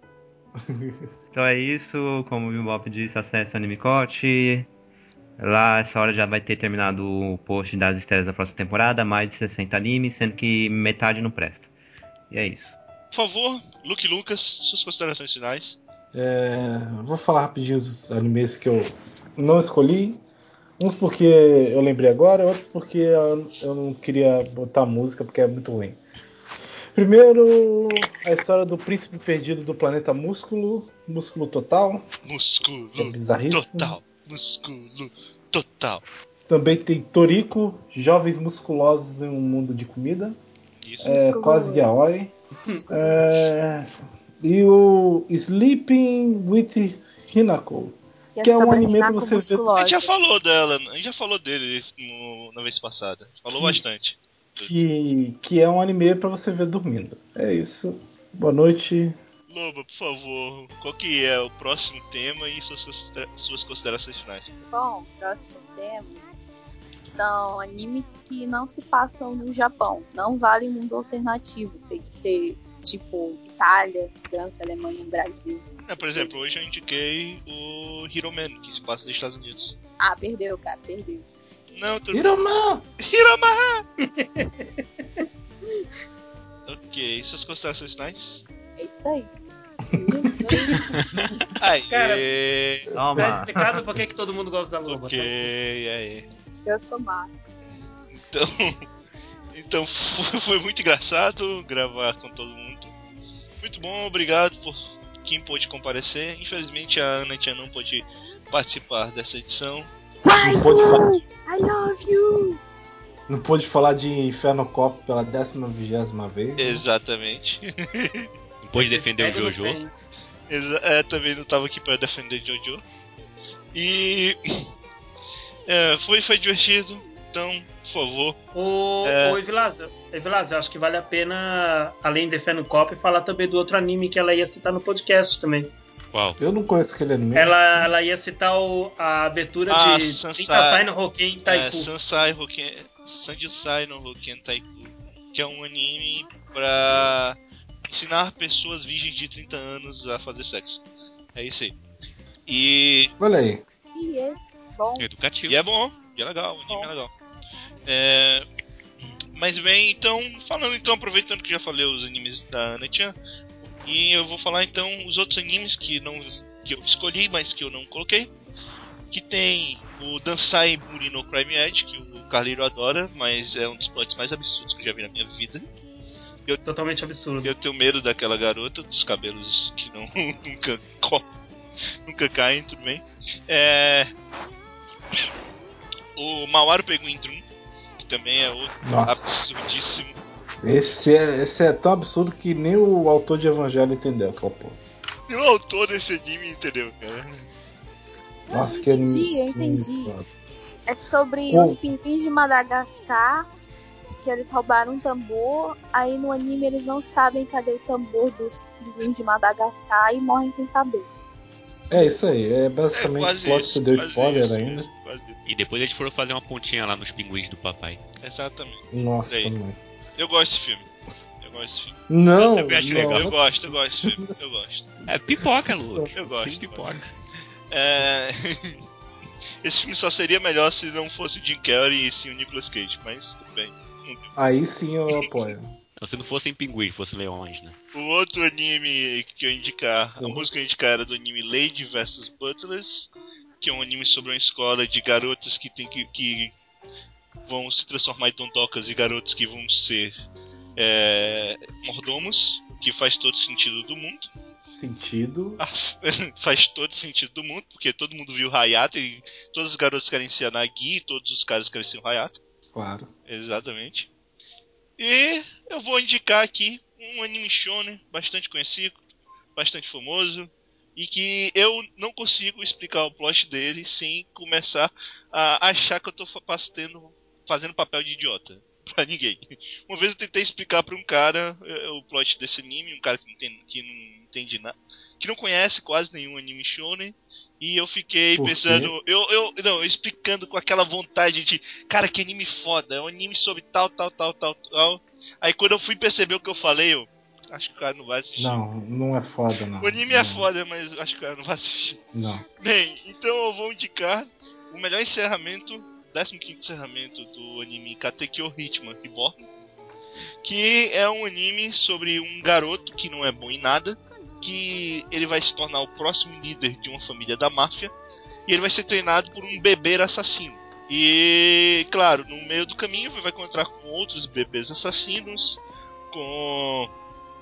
Então é isso, como o Bebop disse, acesse o Animecote. Lá essa hora já vai ter terminado o post das estreias da próxima temporada, mais de sessenta animes, sendo que metade não presta. E é isso. Por favor, Luke Lucas, suas considerações finais. É, vou falar rapidinho os animes que eu não escolhi. Uns porque eu lembrei agora, outros porque eu, eu não queria botar música porque é muito ruim. Primeiro, a história do príncipe perdido do planeta Músculo, Músculo Total. Músculo É bizarríssimo. total. Músculo total. Também tem Toriko, Jovens Musculosos em um Mundo de Comida. Isso. É, Musculoso. quase yaoi. É, e o Sleeping with Hinako, que é um anime pra você ver. A gente já falou dela, a gente já falou dele no- na vez passada. Falou Que- bastante. Que, que é um anime pra você ver dormindo. É isso. Boa noite. Loba, por favor, qual que é o próximo tema e suas, considera- suas considerações finais? Bom, o próximo tema são animes que não se passam no Japão. Não vale mundo alternativo. Tem que ser tipo Itália, França, Alemanha, Brasil. É, por exemplo, hoje eu indiquei o Hero Man, que se passa nos Estados Unidos. Ah, perdeu, cara, perdeu. Não, tô... Hiroma! Hiroma! Ok, suas considerações finais? É isso aí. Isso aí. Aí, Cara, É. Toma. Tá explicado por que que todo mundo gosta da Loba. ok, Tá explicado. aí. Eu sou massa. Então, então foi, foi muito engraçado gravar com todo mundo. Muito bom, obrigado por quem pôde comparecer. Infelizmente a Ana Tia não pôde participar dessa edição. Não pôde, falar, I love you! não pôde falar de Inferno Cop pela décima vigésima vez. né? Exatamente. Não pôde Vocês defender o pegam no Jojo. pé. Exa- é, também não tava aqui pra defender Jojo. E é, foi, foi divertido. Então, por favor. Ô, É. ô Evilásio, Evilásio, acho que vale a pena, além de Fé no Cop, falar também do outro anime que ela ia citar no podcast também. Qual? Eu não conheço aquele anime. Ela, ela ia citar o- a abertura Ah, de Sansai. Trintasai no Hoken É, Taiku. Sansai Hoken, Sanjusai no Hoken Taiku, que é um anime pra ensinar pessoas virgens de trinta anos a fazer sexo. É isso aí. E, Olha aí. E esse, bom, Educativo. e é bom, e é legal, o anime é legal. É, mas bem, então, falando então, aproveitando que já falei os animes da Ana-chan, E eu vou falar então os outros animes que, não, que eu escolhi, mas que eu não coloquei. Que tem o Dansai Muri no Crime Edge, que o Carleiro adora, mas é um dos plots mais absurdos que eu já vi na minha vida. Eu, Totalmente absurdo. eu tenho medo daquela garota, dos cabelos que não nunca, nunca caem, tudo bem. É... O Mawaru Penguin Drum, que também é outro Nossa. absurdíssimo. Esse é, esse é tão absurdo que nem o autor de Evangelho entendeu aquela porra. E o autor desse anime entendeu, cara. Não, Nossa, eu que entendi, anime- eu entendi. foda. É sobre Como? os pinguins de Madagascar, que eles roubaram um tambor, aí no anime eles não sabem cadê o tambor dos pinguins de Madagascar e morrem sem saber. É isso aí, é É basicamente quase o plot, isso, você deu quase spoiler isso, ainda. isso, quase isso. E depois eles foram fazer uma pontinha lá nos pinguins do papai. Exatamente. Nossa, Aí. mãe. Eu gosto desse filme. Eu gosto desse filme. Não, Eu também acho não, legal. Eu não gosto, eu possível. gosto desse filme. Eu gosto. É pipoca, Luke. Eu gosto, Filme pipoca. É... Esse filme só seria melhor se não fosse o Jim Carrey e sim o Nicolas Cage, mas tudo bem. Não deu. Aí sim eu apoio. Não, se não fossem pinguins, fossem leões, né? O outro anime que eu ia indicar, a Uhum. música que eu ia indicar era do anime Lady versus. Butlers, que é um anime sobre uma escola de garotas que tem que, que vão se transformar em dondocas e garotos que vão ser é, mordomos, que faz todo sentido do mundo. Sentido. Ah, faz todo sentido do mundo, porque todo mundo viu Hayato e todos os garotos querem ser a Nagi e todos os caras querem ser o Hayato. Claro. Exatamente. E eu vou indicar aqui um anime shonen bastante conhecido, bastante famoso, e que eu não consigo explicar o plot dele sem começar a achar que eu tô fazendo, fazendo papel de idiota pra ninguém. Uma vez eu tentei explicar pra um cara eh, o plot desse anime, um cara que não, tem, que não entende nada, que não conhece quase nenhum anime shonen, e eu fiquei Por quê? pensando, eu, eu, não, explicando com aquela vontade de, cara, que anime foda, é um anime sobre tal, tal, tal, tal, tal. Aí quando eu fui perceber o que eu falei, eu acho que o cara não vai assistir. Não, não é foda, não. O anime é Não, foda, mas acho que o cara não vai assistir. Não. Bem, então eu vou indicar o melhor encerramento, décimo quinto encerramento do anime Katekyo Hitman Reborn, que é um anime sobre um garoto que não é bom em nada, que ele vai se tornar o próximo líder de uma família da máfia, e ele vai ser treinado por um bebê assassino. E, claro, no meio do caminho ele vai encontrar com outros bebês assassinos, com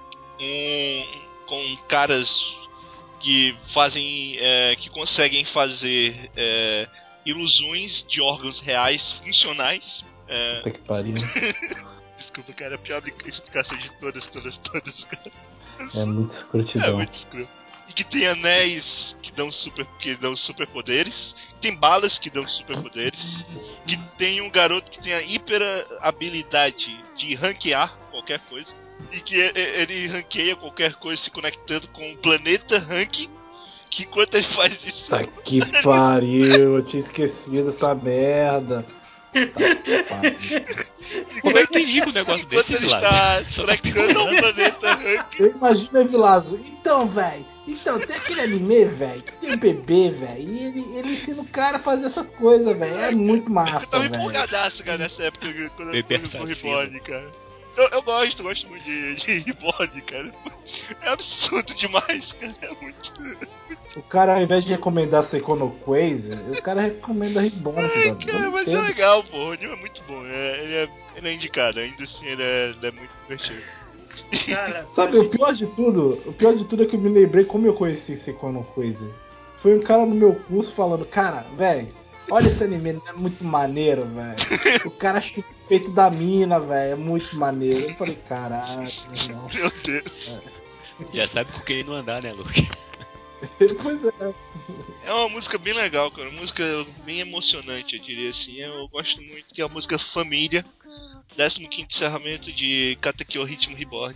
um, com caras que fazem, é, que conseguem fazer é, ilusões de órgãos reais funcionais. É... Puta que pariu. Desculpa, cara, a pior explicação de todas, todas, todas, cara. É muito É escrotidão. muito escuro. E que tem anéis que dão super, que dão superpoderes, tem balas que dão superpoderes, que tem um garoto que tem a hiper habilidade de ranquear qualquer coisa, e que ele ranqueia qualquer coisa se conectando com o planeta ranking, que enquanto ele faz isso... Tá que pariu, eu tinha esquecido dessa merda. Tá que pariu. Como é que tu indica um negócio Enquanto desse, ele Vilas? está se Só tá conectando ao piorando. planeta ranking, Eu imagino o Vilazo. Então, velho. Então, tem aquele anime, velho, que tem um bebê, velho, e ele, ele ensina o cara a fazer essas coisas, velho. É muito eu massa, tava velho. empolgadaço, cara, nessa época quando eu Bebê fui no assassino. Reborn, cara. Eu, eu gosto, gosto muito de, de Reborn, cara. É absurdo demais, cara. É muito. O cara, ao invés de recomendar Seikono Crazy, o cara recomenda Reborn, Ai, velho. Eu cara, não mas é entendo. legal, pô. O anime é muito bom. É, ele, é, ele é indicado, ainda assim ele é, ele é muito divertido. Cara, Sabe, o pior de tudo, o pior de tudo é que eu me lembrei como eu conheci Seikono Crazy. Foi um cara no meu curso falando, cara, velho, olha esse anime, ele é muito maneiro, velho. O cara chupa o peito da mina, velho, é muito maneiro. Eu falei, caralho, meu irmão. Meu Deus. Já sabe com quem não andar, né, Luke? Pois é. É uma música bem legal, cara. Uma música bem emocionante, eu diria assim. Eu gosto muito, que é a música Família. décimo quinto encerramento de Katekyo Ritmo Reborn.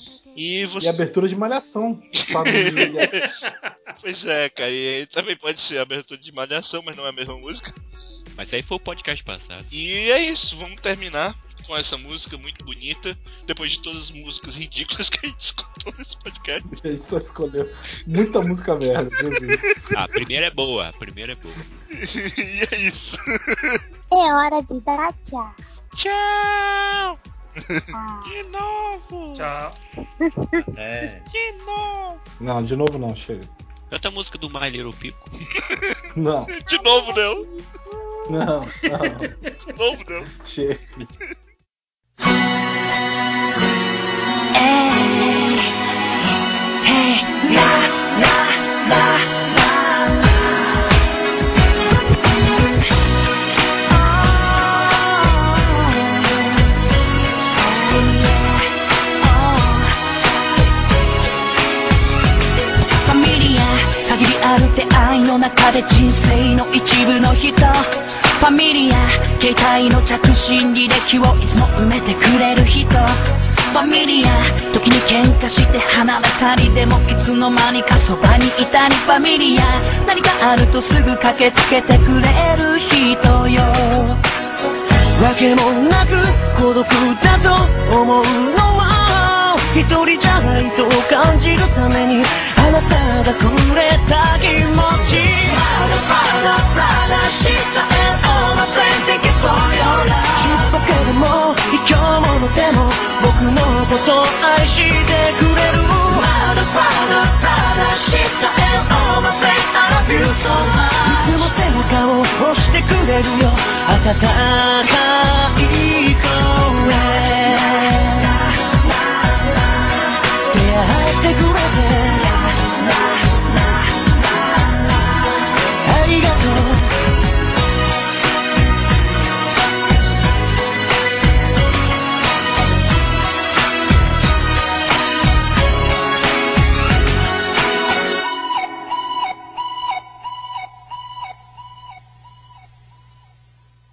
E você. E abertura de malhação. Família. Pois é, cara. E também pode ser abertura de malhação, mas não é a mesma música. Mas isso aí foi o podcast passado. E é isso, vamos terminar com essa música muito bonita. Depois de todas as músicas ridículas que a gente escutou nesse podcast. A gente só escolheu muita música merda, Jesus. Ah, a primeira é boa, a primeira é boa. E é isso. É hora de dar tchau. Tchau! De novo! Tchau. É. De novo! Não, de novo não, chega. Canta a música do My Little Pico. Não, De novo não. não, não. De novo não. Chega. ファミリア限りある出会いの中で人生の一部の人ファミリア携帯の着信履歴をいつも埋めてくれる人ファミリア時に喧嘩して離れたりでもいつの間にかそばにいたりファミリア何かあるとすぐ駆けつけてくれる人よわけもなく孤独だと思うのは一人じゃないと感じるためにあなたがくれた気持ち Brother, brother, brother, sister and all my friends thank you for your love ちっぽけでも卑怯者でも僕のことを愛してくれる Brother, brother, brother, sister and all my friends I love you so much いつも背中を押してくれるよ温かい